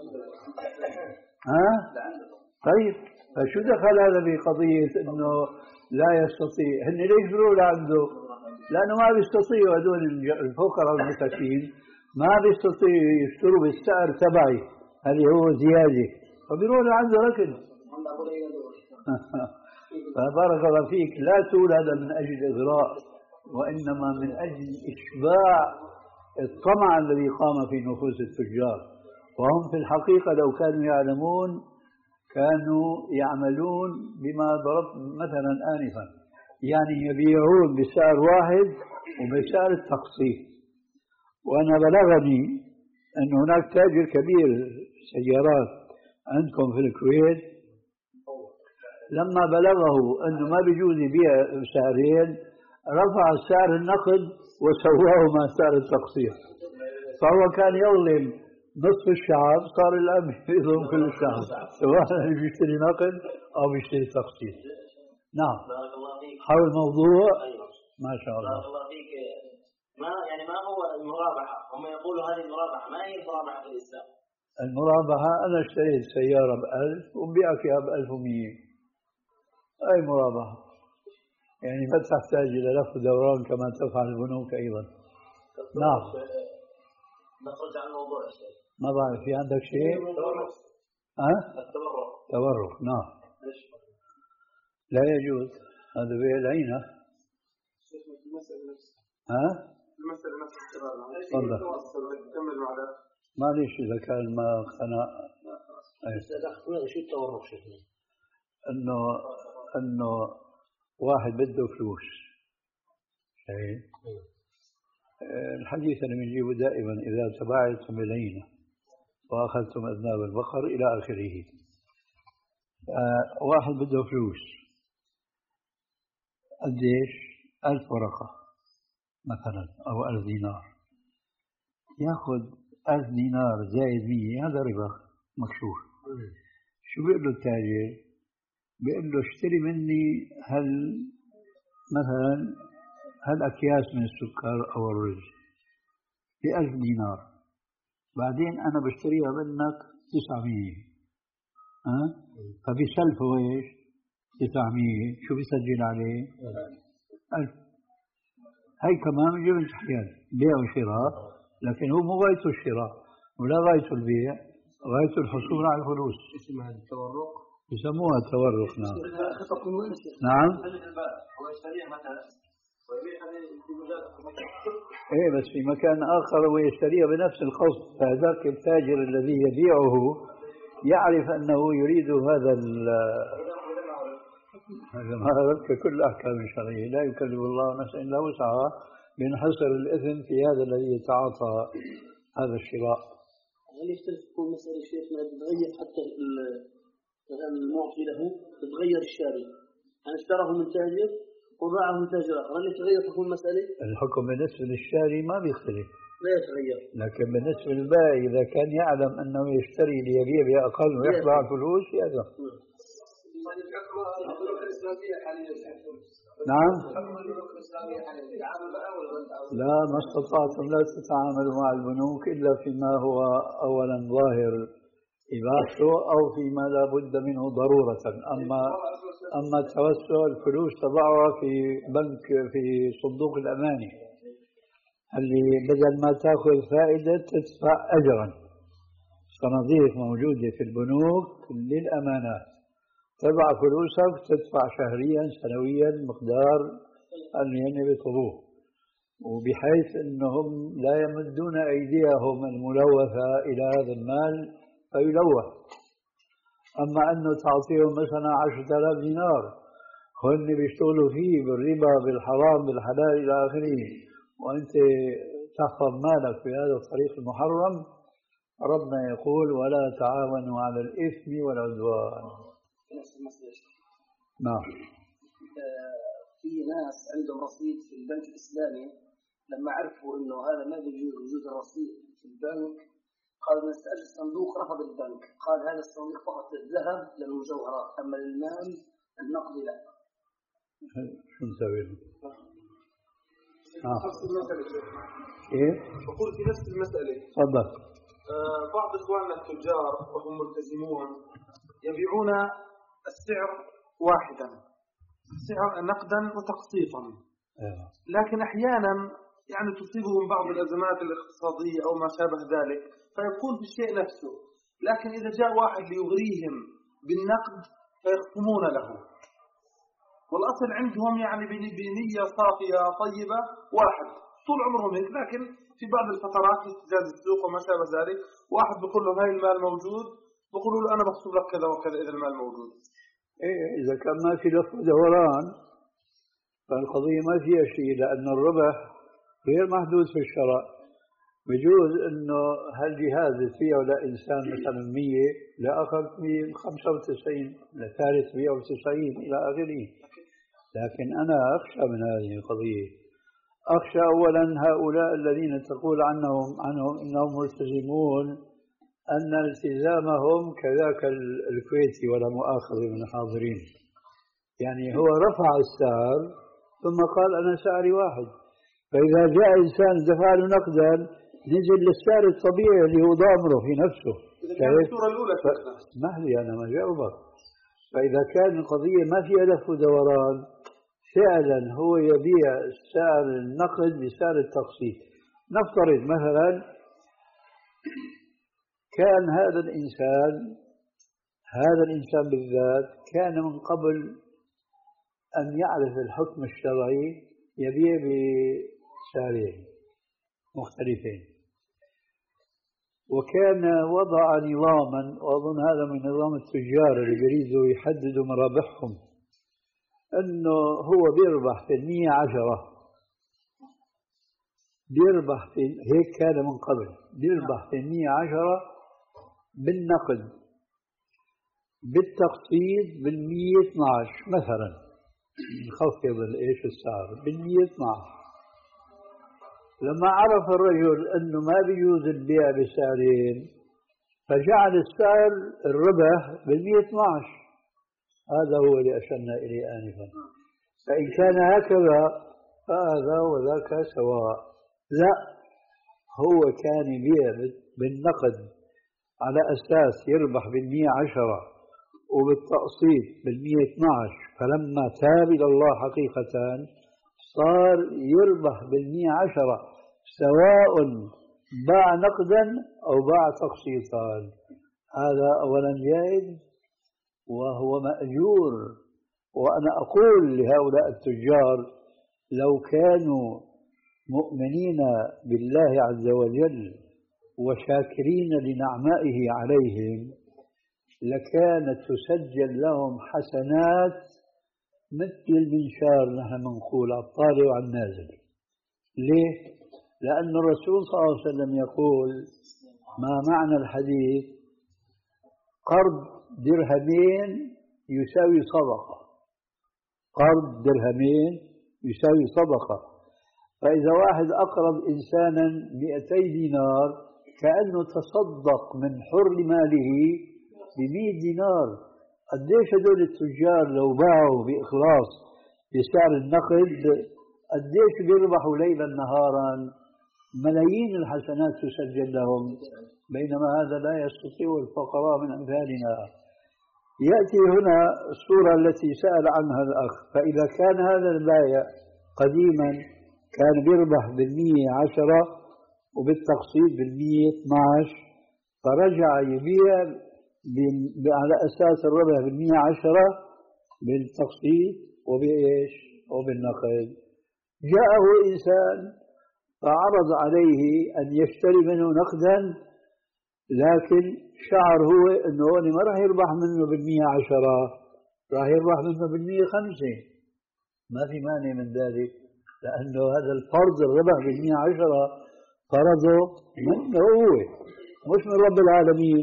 ها؟ طيب فشو دخل هذا بقضية إنه لا يستطيع؟ هن ليش بيروحوا لعنده؟ لأنه ما بيستطيعوا هذول الفقراء والمساكين ما بيستطيعوا يشتروا بالسعر تبعي اللي هو زيادة، فبيروحوا لعنده ركن. فبارك الله فيك، لا تقول هذا من أجل إغراء، وإنما من أجل إشباع الطمع الذي قام في نفوس التجار، وهم في الحقيقة لو كانوا يعلمون كانوا يعملون بما ضربت مثلا آنفا، يعني يبيعون بسعر واحد وبسعر التقسيط. وأنا بلغني أن هناك تاجر كبير سيارات عندكم في الكويت لما بلغه أنه ما بيجوز يبيع بسعرين رفع سعر النقد وسواه مع سعر التقسيط، فهو كان يظلم نصف الشعب، صار الآن يظلم كل الشعب، سواء بيشتري نقد أو بيشتري تقسيط. نعم. بارك الله فيك. حول الموضوع. أيوة. ما شاء الله. بارك الله فيك. ما يعني ما هو المرابحة؟ هم يقولوا هذه المرابحة، ما هي المرابحة في الإسلام؟ المرابحة أنا اشتريت سيارة بألف وبيعك إياها بألف ومية، أي مرابحة؟ يعني ما تحتاج إلى لف ودوران كما تفعل البنوك أيضا. نعم. نخرج عن الموضوع يا شيخ. ما بعرف في عندك شيء؟ ها؟ التورق. تورق. نعم. لا يجوز، هذا بيع العينة. ها؟ المسألة نفس الشباب. تفضل. كمل معنا. معليش إذا كان ما قناع. شو التورق شيخنا؟ إنه إنه واحد بده فلوس، شايف؟ الحديث اللي بنجيبه دائما إذا تباعدتم بالعينة وأخذتم أذناب البقر إلى آخره. واحد بده فلوس قديش؟ ألف ورقة مثلا أو ألف دينار، يأخذ ألف دينار زائد مية، هذا ربا مكشوف. شو بيقول له التاجر؟ بيقول له اشتري مني هل مثلا هل أكياس من السكر أو الرز بألف دينار، بعدين أنا بشتريها منك تسعمية، ها؟ فبيسلفه إيش؟ تسعمية شو بيسجل عليه؟ ألف. هي كمان من جملة الأحيان بيع وشراء، لكن هو مو غايته الشراء ولا غايته البيع، غايته الحصول على الفلوس. اسمها التورق، يسموها التورق. نعم نعم. ايه بس في مكان اخر ويشتريها بنفس القصد، فذاك التاجر الذي يبيعه يعرف انه يريد هذا هذا ككل احكام شرعيه، لا يكلف الله نفسا الا وسعها، ينحصر الاثم في هذا الذي يتعاطى هذا الشراء. هل يختلف تكون مسألة شيخنا تتغير حتى المعطي له تتغير الشاري؟ يعني اشتراه من تاجر وباعه من تاجر آخر، هل يتغير تكون مسألة؟ الحكم بالنسبة للشاري ما بيختلف، لا يتغير، لكن بالنسبة للبائع إذا كان يعلم أنه يشتري ليبيع بأقل ويحصل على الفلوس يأذن. نعم. لا، ما استطعتم لا تتعاملوا مع البنوك إلا فيما هو أولا ظاهر إباحته أو فيما لا بد منه ضرورة. أما أما التوسع الفلوس تضعها في بنك في صندوق الأماني اللي بدل ما تأخذ فائدة تدفع أجرا. صناديق موجودة في البنوك للأمانات، تضع فلوسك تدفع شهريا سنويا مقدار اللي ينبطوه، وبحيث أنهم لا يمدون أيديهم الملوثة إلى هذا المال فيلوث. أما أنه تعطيهم مثلا عشرة آلاف دينار هن بيشتغلوا فيه بالربا بالحرام بالحلال إلى آخره، وأنت تحفظ مالك في هذا الطريق المحرم، ربنا يقول ولا تعاونوا على الإثم والعدوان. نعم. في ناس عندهم رصيد في البنك الإسلامي، لما عرفوا إنه هذا ما بيجوز وجود الرصيد في البنك قال نسأل الصندوق، رفض البنك، قال هذا الصندوق فقط للذهب للمجوهرات، أما للمال النقد لا. شو نسوي له؟ نفس المسألة. إيه؟ بقول في نفس المسألة. تفضل. آه بعض إخواننا التجار وهم ملتزمون يبيعون السعر واحدا، سعر نقدا وتقسيطا، لكن أحيانا يعني تصيبهم بعض الأزمات الاقتصادية أو ما شابه ذلك فيكون في الشيء نفسه، لكن إذا جاء واحد ليغريهم بالنقد فيخصمون له، والأصل عندهم يعني بنية صافية طيبة واحد طول عمرهم هيك، لكن في بعض الفترات اهتزاز السوق وما شابه ذلك واحد بيقول له هاي المال موجود، بيقولوا له أنا بخصم لك كذا وكذا إذا المال موجود. إيه إذا كان ما في لف ودوران فالقضية ما فيها شيء، لأن الربح غير محدود في الشراء. بجوز إنه هالجهاز فيه لإنسان مثلا مية لآخر خمسة وتسعين لثالث مية وتسعين إلى آخره، لكن أنا أخشى من هذه القضية. أخشى أولا هؤلاء الذين تقول عنهم عنهم إنهم ملتزمون أن التزامهم كذاك الكويتي ولا مؤاخذة من الحاضرين، يعني هو رفع السعر ثم قال أنا سعري واحد، فإذا جاء إنسان دفع له نقدا نزل للسعر الطبيعي اللي هو ضامره في نفسه. الصورة الأولى ما لي أنا ما جاوبك. فإذا كان القضية ما فيها لف ودوران فعلا هو يبيع سعر النقد بسعر التقسيط. نفترض مثلا كان هذا الإنسان هذا الإنسان بالذات كان من قبل أن يعرف الحكم الشرعي يبيع بسعرين مختلفين، وكان وضع نظاما، وأظن هذا من نظام التجار اللي بيريدوا يحددوا مرابحهم، أنه هو بيربح في المية عشرة، بيربح في هيك كان من قبل بيربح في المية عشرة بالنقد، بالتقسيط بالمية اثناش مثلا، نخفض ايش السعر بالمية اثناش. لما عرف الرجل انه ما بيجوز البيع بسعرين فجعل السعر الربح بالمية اثناش. هذا هو اللي اشرنا اليه انفا. فان كان هكذا فهذا وذاك سواء. لا، هو كان يبيع بالنقد على أساس يربح بالمية عشرة وبالتقسيط بالمية اثني عشر، فلما تاب إلى الله حقيقة صار يربح بالمية عشرة، سواء باع نقدا أو باع تقسيطا. هذا أولا جائز وهو مأجور. وأنا أقول لهؤلاء التجار لو كانوا مؤمنين بالله عز وجل وشاكرين لنعمائه عليهم لكانت تسجل لهم حسنات مثل المنشار، نحن بنقول على الطالع وعلى النازل. ليه؟ لأن الرسول صلى الله عليه وسلم يقول ما معنى الحديث؟ قرض درهمين يساوي صدقة، قرض درهمين يساوي صدقة. فإذا واحد أقرض إنسانا مئتي دينار كأنه تصدق من حر ماله بمئة دينار. قديش هدول التجار لو باعوا بإخلاص بسعر النقد قديش بيربحوا ليلا نهارا؟ ملايين الحسنات تسجل لهم، بينما هذا لا يستطيع الفقراء من أمثالنا. يأتي هنا الصورة التي سأل عنها الأخ. فإذا كان هذا البائع قديما كان بيربح بالمية عشرة وبالتقسيط بالمية اثني عشر، فرجع يبيع على أساس الربح بالمية عشرة بالتقسيط وبإيش وبالنقد. جاءه إنسان فعرض عليه أن يشتري منه نقدا، لكن شعر هو أنه ما راح يربح منه بالمية عشرة، راح يربح منه بالمية خمسة. ما في مانع من ذلك، لأنه هذا الفرض الربح بالمية عشرة فرضه منه هو مش من رب العالمين.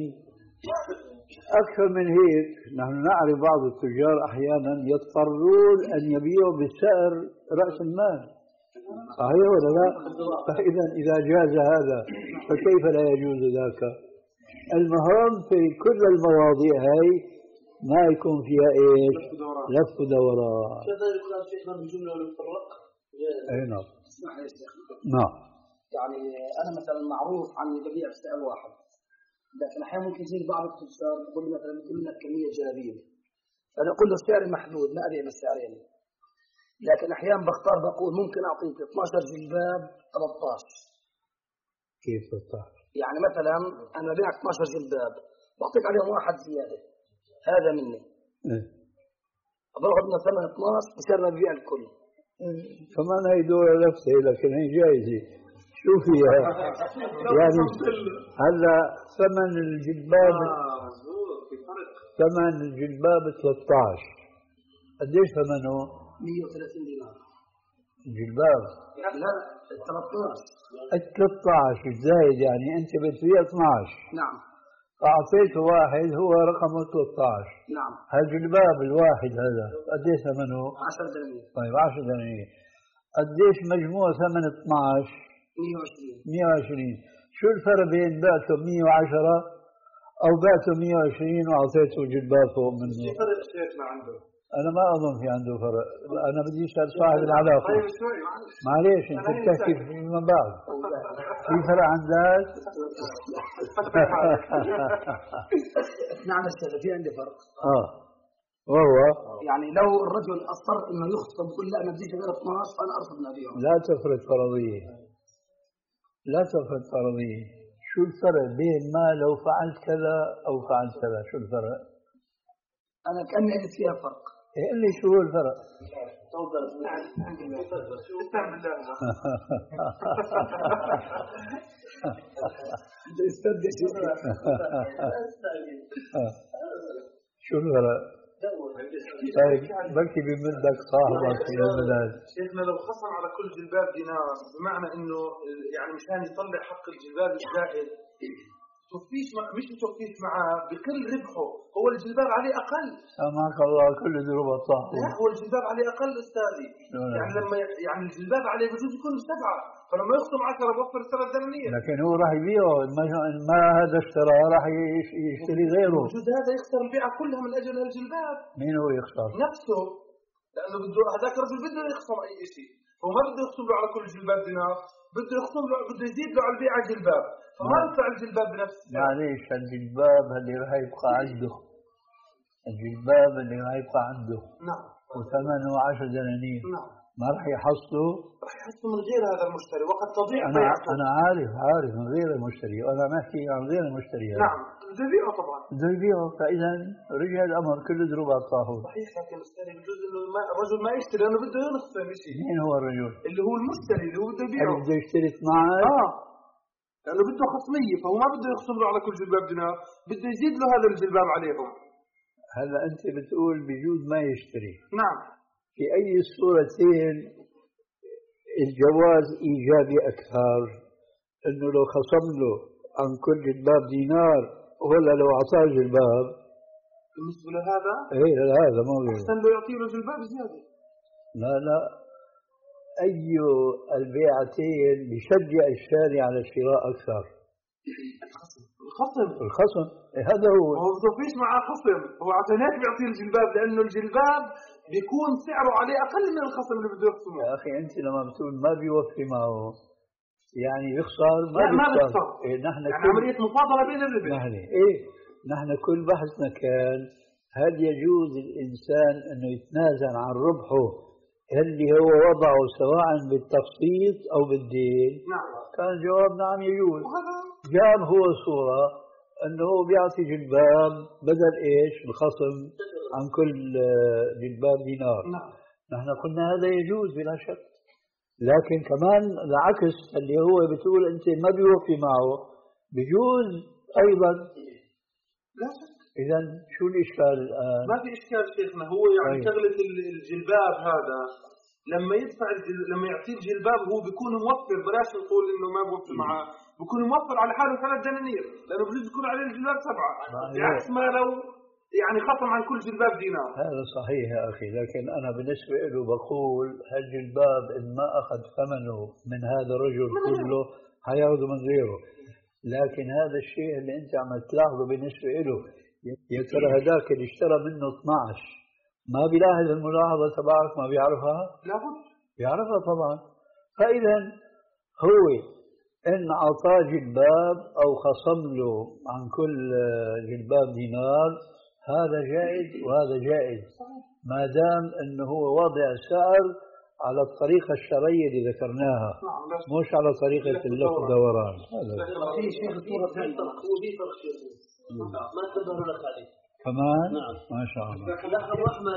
أكثر من هيك نحن نعرف بعض التجار أحيانا يضطرون أن يبيعوا بسعر رأس المال، صحيح ولا لا؟ فإذا إذا جاز هذا فكيف لا يجوز ذاك؟ المهم في كل المواضيع هاي ما يكون فيها إيش؟ لف ودوران. كذلك قال شيخنا بالجملة والمفرق. أي نعم. اسمح لي يا شيخ. نعم. يعني أنا مثلا معروف عن ببيع بسعر واحد، لكن أحيانا ممكن يجيني بعض التجار يقول لي مثلا بدي منك كمية جلابية، فأنا أقول له سعري محدود ما أبيع بالسعرين، لكن أحيانا بختار بقول ممكن أعطيك اثني عشر جلباب ثلاثة عشر. كيف ثلاثة عشر؟ يعني مثلا أنا ببيعك اثني عشر جلباب بعطيك عليهم واحد زيادة، هذا مني. إيه؟ باخذ من ثمن اثني عشر بصير ما ببيع الكل. كمان هي دورة نفسها، لكن هي جائزة. شو فيها؟ يعني هلا ثمن الجلباب ثمن الجلباب ثلاثة عشر، قديش ثمنه؟ مئة وثلاثين دينار. الجلباب؟ لا ثلاثة عشر. ال ثلاثة عشر زايد، يعني أنت بتبيع اثني عشر. نعم. أعطيته واحد هو رقمه ثلاثة عشر. نعم. هالجلباب الواحد هذا قديش ثمنه؟ عشرة دنانير. طيب عشرة دنانير. قديش مجموع ثمن اثني عشر؟ مئة وعشرين. مئة وعشرين. شو الفرق بين بعته مئة وعشرة أو بعته مئة وعشرين وأعطيته جلباب فوق منه؟ في فرق شيخنا عنده. أنا ما أظن في عنده فرق، أنا بدي أسأل صاحب العلاقة. طيب شوي معليش أنت بتحكي فيما بعد. في فرق عندك؟ نعم أستاذ في عندي فرق. آه وهو يعني لو الرجل أصر إنه يخطب ويقول لا ما بديش غير اثني عشر فأنا أرفض أن أبيعه. لا تفرض فرضية، لا تفرض فرضية. شو الفرق بين ما لو فعلت كذا أو فعلت كذا؟ شو الفرق؟ أنا كأني أجد فيها فرق. قل لي شو هو الفرق؟ تفضل. استعمل بالله. شو الفرق؟ طيب بلكي بمدك صاحبك في المداد. شيخنا لو خصم على كل جلباب دينار، بمعنى انه يعني مشان يطلع حق الجلباب الزائد توفيش مع... مش توفيش معاه بكل ربحه، هو الجلباب عليه اقل. سامحك الله كل ذنوب صح. لا هو الجلباب عليه اقل استاذي. يعني لما يعني الجلباب عليه بجوز يكون سبعه، فلما يخصم عشرة بوفر ثلاث دنانير. لكن هو راح يبيعه، ما, ما هذا اشترى راح يشتري غيره. بجوز هذا يخسر البيعه كلها من اجل الجلباب. مين هو يخسر؟ نفسه، لانه بده هذاك الرجل بده يخسر اي شيء، هو ما بده يخصم له على كل جلباب دينار، بده يخصم له بده يزيد له على البيعه جلباب، فما يدفع الجلباب بنفسه. معليش الجلباب اللي راح يبقى عنده الجلباب اللي ما يبقى عنده نعم وثمنه عشر دنانير نعم ما راح يحصله، راح يحصل من غير هذا المشتري وقد تضيع أنا بيعته. أنا عارف عارف من غير المشتري، وأنا نحكي عن غير المشتري. نعم بده يبيعه طبعا بده يبيعه، فإذا رجع الأمر كله ضرب على الطاحون. صحيح، لكن المشتري بجوز انه ما الرجل ما يشتري لانه بده يخسر شيء. مين هو الرجل؟ اللي هو المشتري اللي هو بده اللي يبيعه. بده يشتري اثناشر. اه لانه بده خصميه، فهو ما بده يخصم له على كل جلباب دينار، بده يزيد له هذا الجلباب عليهم. هلا أنت بتقول بجوز ما يشتري. نعم. في أي الصورتين الجواز إيجابي أكثر؟ إنه لو خصم له عن كل جلباب دينار ولا لو أعطاه جلباب؟ بالنسبة لهذا؟ إيه هذا مو غيره. أحسن له يعطيه له جلباب زيادة. لا لا، أي البيعتين بيشجع الشاري على الشراء أكثر؟ الخصم. الخصم. الخصم، إيه هذا هو. هو بده فيش معاه خصم، هو عشان هيك بيعطيه الجلباب، لأنه الجلباب بيكون سعره عليه أقل من الخصم اللي بده يخصمه. يا أخي أنت لما بتقول ما بيوفي معه يعني يخسر، ما لا ما بيخسر. إيه نحن يعني كل... عملية مفاضلة بين الربح. نحن إيه نحن كل بحثنا كان هل يجوز الإنسان أنه يتنازل عن ربحه اللي هو وضعه سواء بالتقسيط أو بالدين؟ نعم. كان الجواب نعم يجوز. وهذا جاب هو صورة أنه بيعطي جلباب بدل إيش الخصم عن كل جلباب دينار. نعم. نحن قلنا هذا يجوز بلا شك، لكن كمان العكس اللي هو بتقول أنت ما بيوفي معه بجوز أيضا. لا شك. إذا شو الإشكال الآن؟ ما في إشكال شيخنا، هو يعني أيه. شغلة الجلباب هذا لما يدفع الجل... لما يعطيه الجلباب هو بيكون موفر، بلاش نقول إنه ما بوفر معاه، بيكون موفر على حاله ثلاث دنانير، لأنه بجوز يكون عليه الجلباب سبعة، بعكس ما لو يعني خصم عن كل جلباب دينار. هذا صحيح يا أخي، لكن أنا بالنسبة له بقول هالجلباب إن ما أخذ ثمنه من هذا الرجل كله حياخذه من غيره. لكن هذا الشيء اللي أنت عم تلاحظه بالنسبة له، يا ترى هذاك اللي اشترى منه اثناشر ما بيلاحظ الملاحظة تبعك؟ ما بيعرفها؟ لابد بيعرفها طبعا. فإذا هو إن أعطاه جلباب أو خصم له عن كل جلباب دينار هذا جائز وهذا جائز، ما دام أنه هو وضع سعر على الطريقة الشرعية اللي ذكرناها، مش على طريقة اللف والدوران. هذا في شيخ الصورة وفي فرق شيء ما تنبهوا لك عليه كمان. نعم ما شاء الله. لا أبو أحمد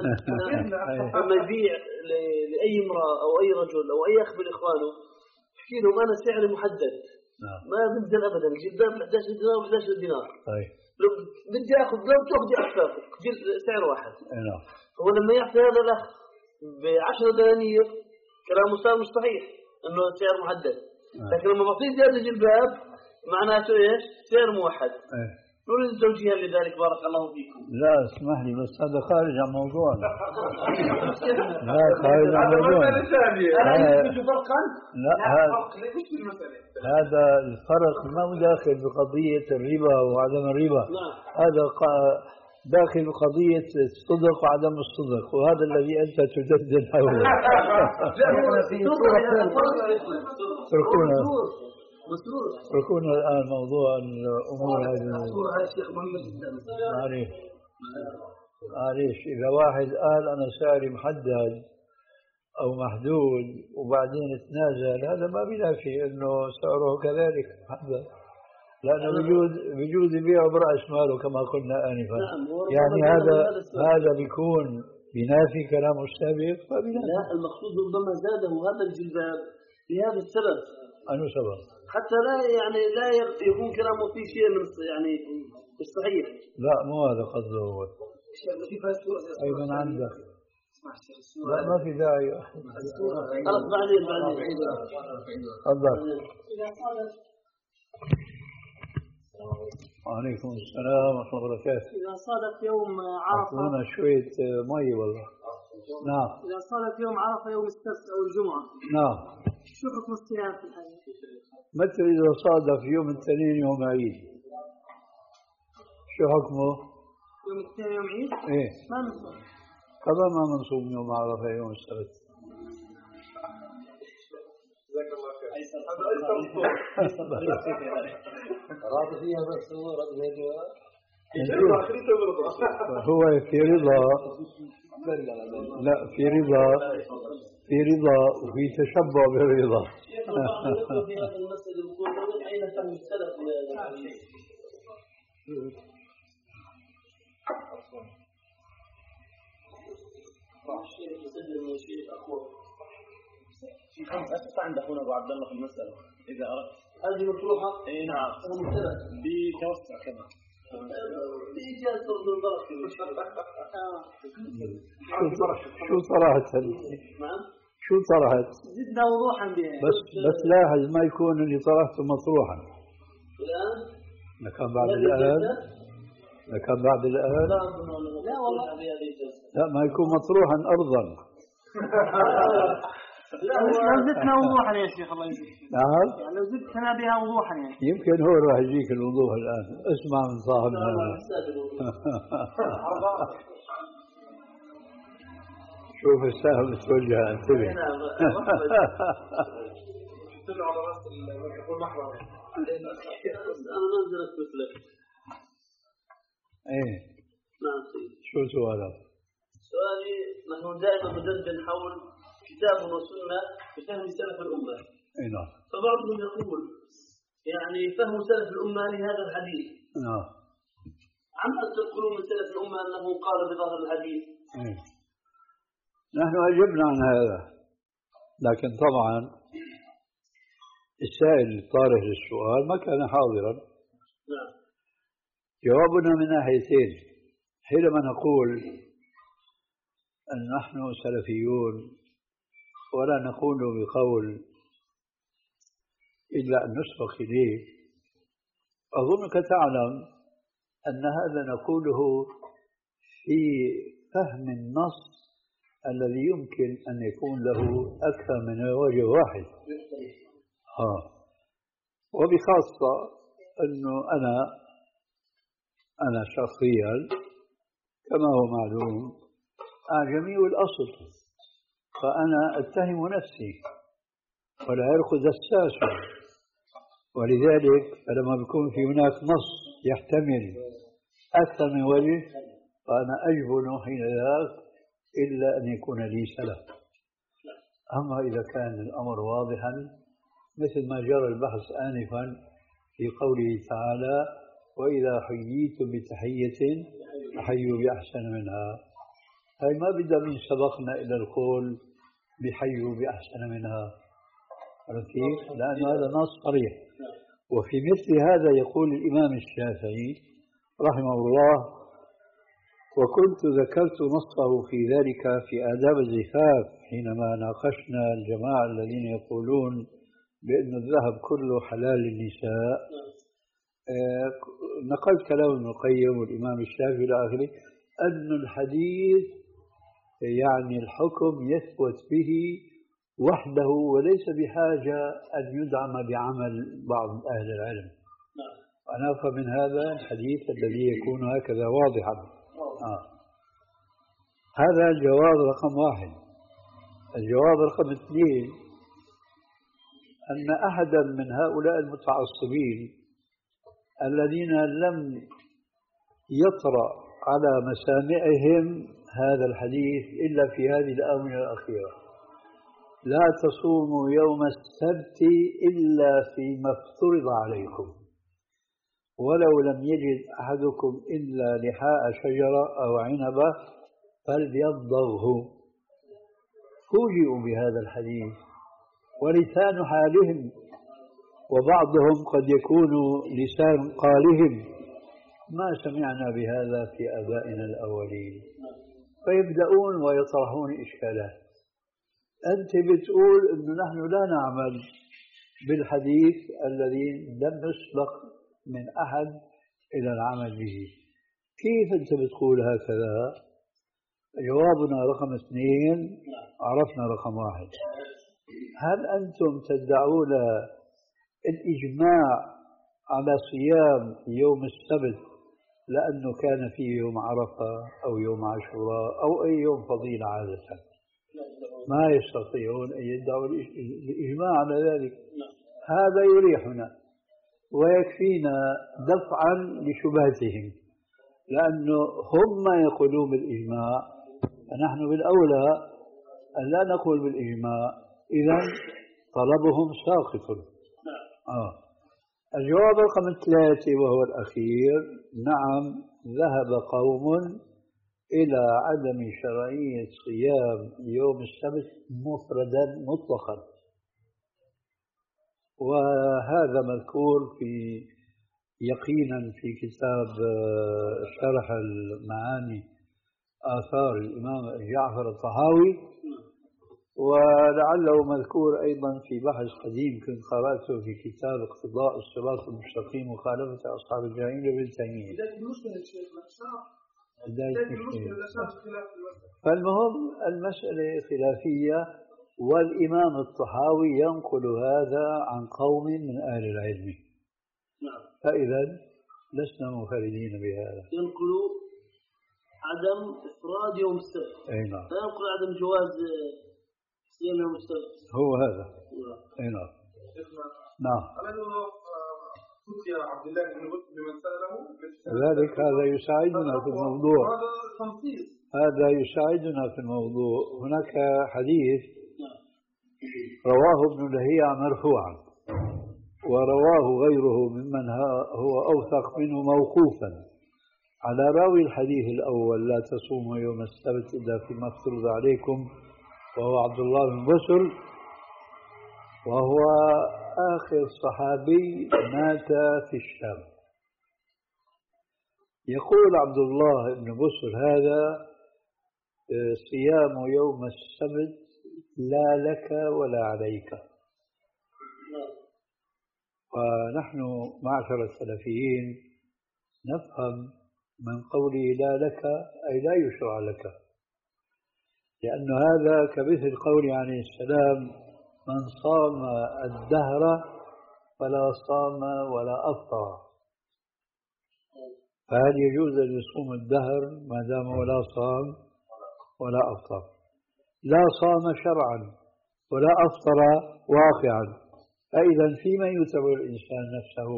لما يبيع لأي امرأة أو أي رجل أو أي أخ من إخوانه يحكي لهم أنا سعري محدد. نعم. ما بنزل أبدا، الجلباب إحدى عشر دينار و11 دينار. طيب. لو بدي أخذ لو تأخذي أكثر سعر واحد. نعم. هو لما يعطي هذا الأخ بعشرة دنانير كلامه صار مش صحيح إنه سعر محدد. نعم. لكن لما بعطيه زيادة الجلباب معناته إيش؟ سعر موحد. ايه. نريد التوجيه لذلك بارك الله فيكم. لا اسمح لي بس هذا خارج عن موضوعنا. لا خارج عن موضوعنا. لا هذا الفرق ما هو داخل بقضية الربا وعدم الربا. هذا داخل بقضية الصدق وعدم الصدق، وهذا الذي أنت تجدد حوله. تركونا تركونا الآن موضوع الأمور هذه. معليش معليش إذا واحد قال أنا سعري محدد أو محدود وبعدين تنازل، هذا ما بينافي إنه سعره كذلك محدد، لأنه بيجوز بيجوز يبيعه برأس ماله كما قلنا آنفا. يعني هذا هذا بيكون بينافي كلام السابق. لا المقصود ربما زاده هذا الجلباب لهذا السبب. أنه سبب؟ حتى لا يعني لا يكون كلامه فيه شيء من يعني مش صحيح. لا مو هذا قصده هو. أيضا عندك. لا ما في داعي. خلاص بعدين بعدين. تفضل. وعليكم السلام ورحمة الله وبركاته. إذا صادف يوم عرفة. أعطونا شوية مي والله. نعم. إذا صادف يوم عرفة يوم السبت أو الجمعة. نعم. شو حكم الصيام في الحديث؟ متى إذا صادف يوم الاثنين يوم عيد شو حكمه؟ يوم الاثنين يوم عيد؟ إيه. ما نصوم. كذا ما منصوم يوم عرفة يوم السبت. جزاك الله خير. راد فيها بس هو رد فيها هو في رضا، لا في رضا، في رضا وفي تشبع بالرضا. في هذا المسألة يقول أين فهم السلف الشيخ يسلم الشيخ أخوه في خمس أسئلة عند أخونا أبو عبد الله في المسألة إذا أردت. هذه مطروحة؟ إي نعم. ممتلئ بتوسع كمان. بإيجاز فرض البركة. شو صراحة؟ نعم. شو صراحة؟ زدنا وضوحا بها. بس بس لاحظ ما يكون اللي طرحته مطروحا. الآن؟ لكان بعد الآن؟ لكان بعد الآن؟ لا والله. لا ما يكون مطروحا أرضا. لو زدنا وضوحا يا شيخ الله يجزيك. نعم. يعني لو زدتنا بها وضوحا يعني. يمكن هو راح يجيك الوضوح الآن. اسمع من صاحبنا. شوف السهم توجه انتبه. طلع على راس الميكروفون محرم. أنا ما أقدر أثبت لك. إيه. نعم سيدي. شو سؤالك؟ سؤالي نحن دائما ندندن حول كتاب وسنة بفهم سلف الأمة. اي نعم. فبعضهم يقول يعني فهم سلف الأمة لهذا الحديث. نعم. عما تقولون من سلف الأمة أنه قال بظاهر الحديث. إيه. نحن أجبنا عن هذا، لكن طبعا السائل الطارح للسؤال ما كان حاضرا. نعم. جوابنا من ناحيتين. حينما نقول أن نحن سلفيون ولا نقول بقول إلا أن نسبق إليه، أظنك تعلم أن هذا نقوله في فهم النص الذي يمكن أن يكون له أكثر من وجه واحد. ها. وبخاصة أنه أنا أنا شخصيا كما هو معلوم أعجمي الأصل، فأنا أتهم نفسي ولا يرخذ الساس، ولذلك فلما بيكون في هناك نص يحتمل أكثر من وجه فأنا أجبن حين ذاك إلا أن يكون لي سلف. أما إذا كان الأمر واضحا مثل ما جرى البحث آنفا في قوله تعالى وإذا حييتم بتحية فحيوا بأحسن منها، هاي ما بدأ من سبقنا إلى القول بحيوا بأحسن منها، كيف؟ لأن هذا نص صريح. وفي مثل هذا يقول الإمام الشافعي رحمه الله، وكنت ذكرت نصه في ذلك في آداب الزفاف حينما ناقشنا الجماعة الذين يقولون بأن الذهب كله حلال للنساء. آه نقلت كلام ابن القيم والإمام الشافعي إلى آخره أن الحديث يعني الحكم يثبت به وحده وليس بحاجة أن يدعم بعمل بعض أهل العلم. وأنا أفهم من هذا الحديث الذي يكون هكذا واضحا. آه. هذا الجواب رقم واحد. الجواب رقم اثنين أن أحدا من هؤلاء المتعصبين الذين لم يطرأ على مسامعهم هذا الحديث إلا في هذه الآونة الأخيرة، لا تصوموا يوم السبت إلا فيما افترض عليكم، ولو لم يجد أحدكم إلا لحاء شجرة أو عنبة فليضغه. فوجئوا بهذا الحديث ولسان حالهم، وبعضهم قد يكون لسان قالهم ما سمعنا بهذا في آبائنا الأولين، فيبدأون ويطرحون إشكالات. أنت بتقول أنه نحن لا نعمل بالحديث الذي لم يسبق من أحد إلى العمل به، كيف أنت بتقول هكذا؟ جوابنا رقم اثنين، عرفنا رقم واحد. هل أنتم تدعون الإجماع على صيام يوم السبت لأنه كان فيه يوم عرفة أو يوم عاشوراء أو أي يوم فضيل عادة؟ ما يستطيعون أن يدعوا الإجماع على ذلك. هذا يريحنا ويكفينا دفعا لشبهتهم. لأنه هم يقولون بالإجماع، فنحن بالأولى أن لا نقول بالإجماع، إذن طلبهم ساقط. آه. الجواب رقم ثلاثة وهو الأخير، نعم ذهب قوم إلى عدم شرعية صيام يوم السبت مفردا مطلقا، وهذا مذكور في يقينا في كتاب شرح المعاني آثار الإمام جعفر الطحاوي، ولعله مذكور أيضا في بحث قديم كنت قرأته في كتاب اقتضاء الصراط المستقيم مخالفة أصحاب الجحيم لابن تيمية. فالمهم المسألة خلافية، والإمام الطحاوي ينقل هذا عن قوم من أهل العلم، فإذا لسنا منفردين بهذا. ينقل عدم إفراد يوم السبت، أي نعم، لا ينقل عدم جواز صيام يوم السبت، هو هذا. أي نعم. نعم. فتي عبد الله بن مسعود بمن سأله، ذلك هذا يساعدنا في الموضوع، هذا تنصيص، هذا يساعدنا في الموضوع. هناك حديث رواه ابن لهيعة مرفوعا، ورواه غيره ممن هو أوثق منه موقوفا على راوي الحديث الأول: لا تصوموا يوم السبت إلا فيما افترض عليكم، وهو عبد الله بن بسر، وهو آخر صحابي مات في الشام. يقول عبد الله بن بسر هذا: صيام يوم السبت لا لك ولا عليك. ونحن معشر السلفيين نفهم من قوله لا لك أي لا يشرع لك، لأن هذا كمثل قول عليه السلام: من صام الدهر فلا صام ولا أفطر. فهل يجوز أن يصوم الدهر ما دام ولا صام ولا أفطر؟ لا صام شرعا ولا أفطر واقعا. فإذا فيما يتبع الإنسان نفسه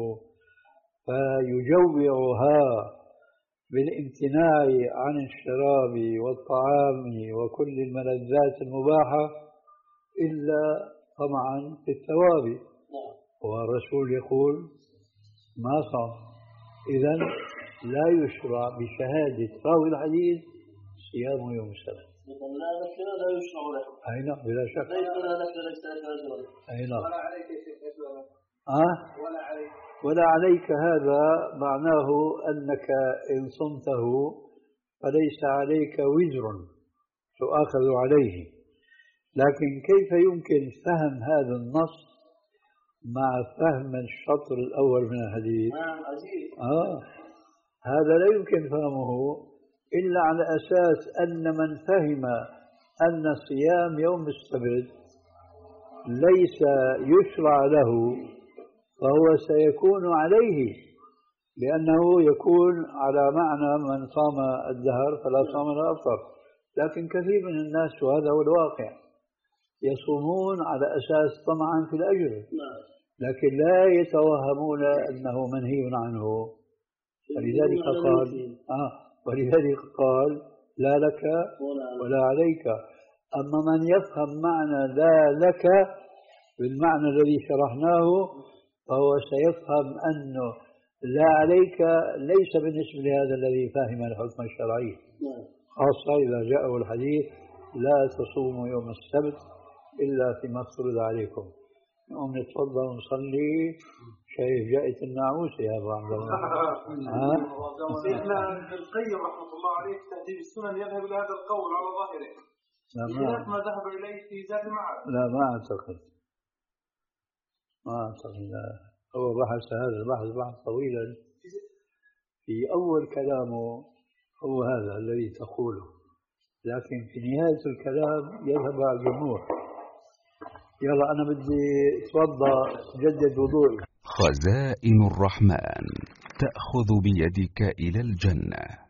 فيجوعها بالامتناع عن الشراب والطعام وكل الملذات المباحة إلا طمعا في الثواب، والرسول يقول: ما صام. إذن لا يشرع بشهادة راوي الحديث صيام يوم السبت. لا لك لا يشرع له. أي نعم، بلا شك. ليس لا لك ليس لك. أي نعم. ولا عليك يا شيخ. أه؟ ولا عليك. ولا عليك هذا معناه أنك إن صمته فليس عليك وزر تؤاخذ عليه. لكن كيف يمكن فهم هذا النص مع فهم الشطر الأول من الحديث؟ آه هذا لا يمكن فهمه إلا على أساس أن من فهم أن صيام يوم السبت ليس يشرع له فهو سيكون عليه، لأنه يكون على معنى من صام الدهر فلا صام ولا أفطر. لكن كثير من الناس، وهذا هو الواقع، يصومون على أساس طمعا في الأجر، لكن لا يتوهمون أنه منهي عنه. ولذلك قال آه ولذلك قال: لا لك ولا عليك. أما من يفهم معنى لا لك بالمعنى الذي شرحناه فهو سيفهم أنه لا عليك ليس بالنسبة لهذا الذي فهم الحكم الشرعي، خاصة إذا جاءه الحديث: لا تصوموا يوم السبت إلا فيما افترض عليكم. نقوم نتفضل ونصلي. شايف جاءت النعوس يا أبو عبد الله. ها؟ سيدنا ابن القيم رحمة الله عليه في تهذيب السنن يذهب إلى هذا القول على ظاهره، خلاف ما ذهب إليه في زاد المعاد. لا ما أعتقد ما أعتقد لا. هو بحث هذا البحث بحث طويلا، في أول كلامه هو هذا الذي تقوله، لكن في نهاية الكلام يذهب على الجمهور. يلا أنا بدي أتوضأ جدد وضوئي. خزائن الرحمن تأخذ بيدك إلى الجنة.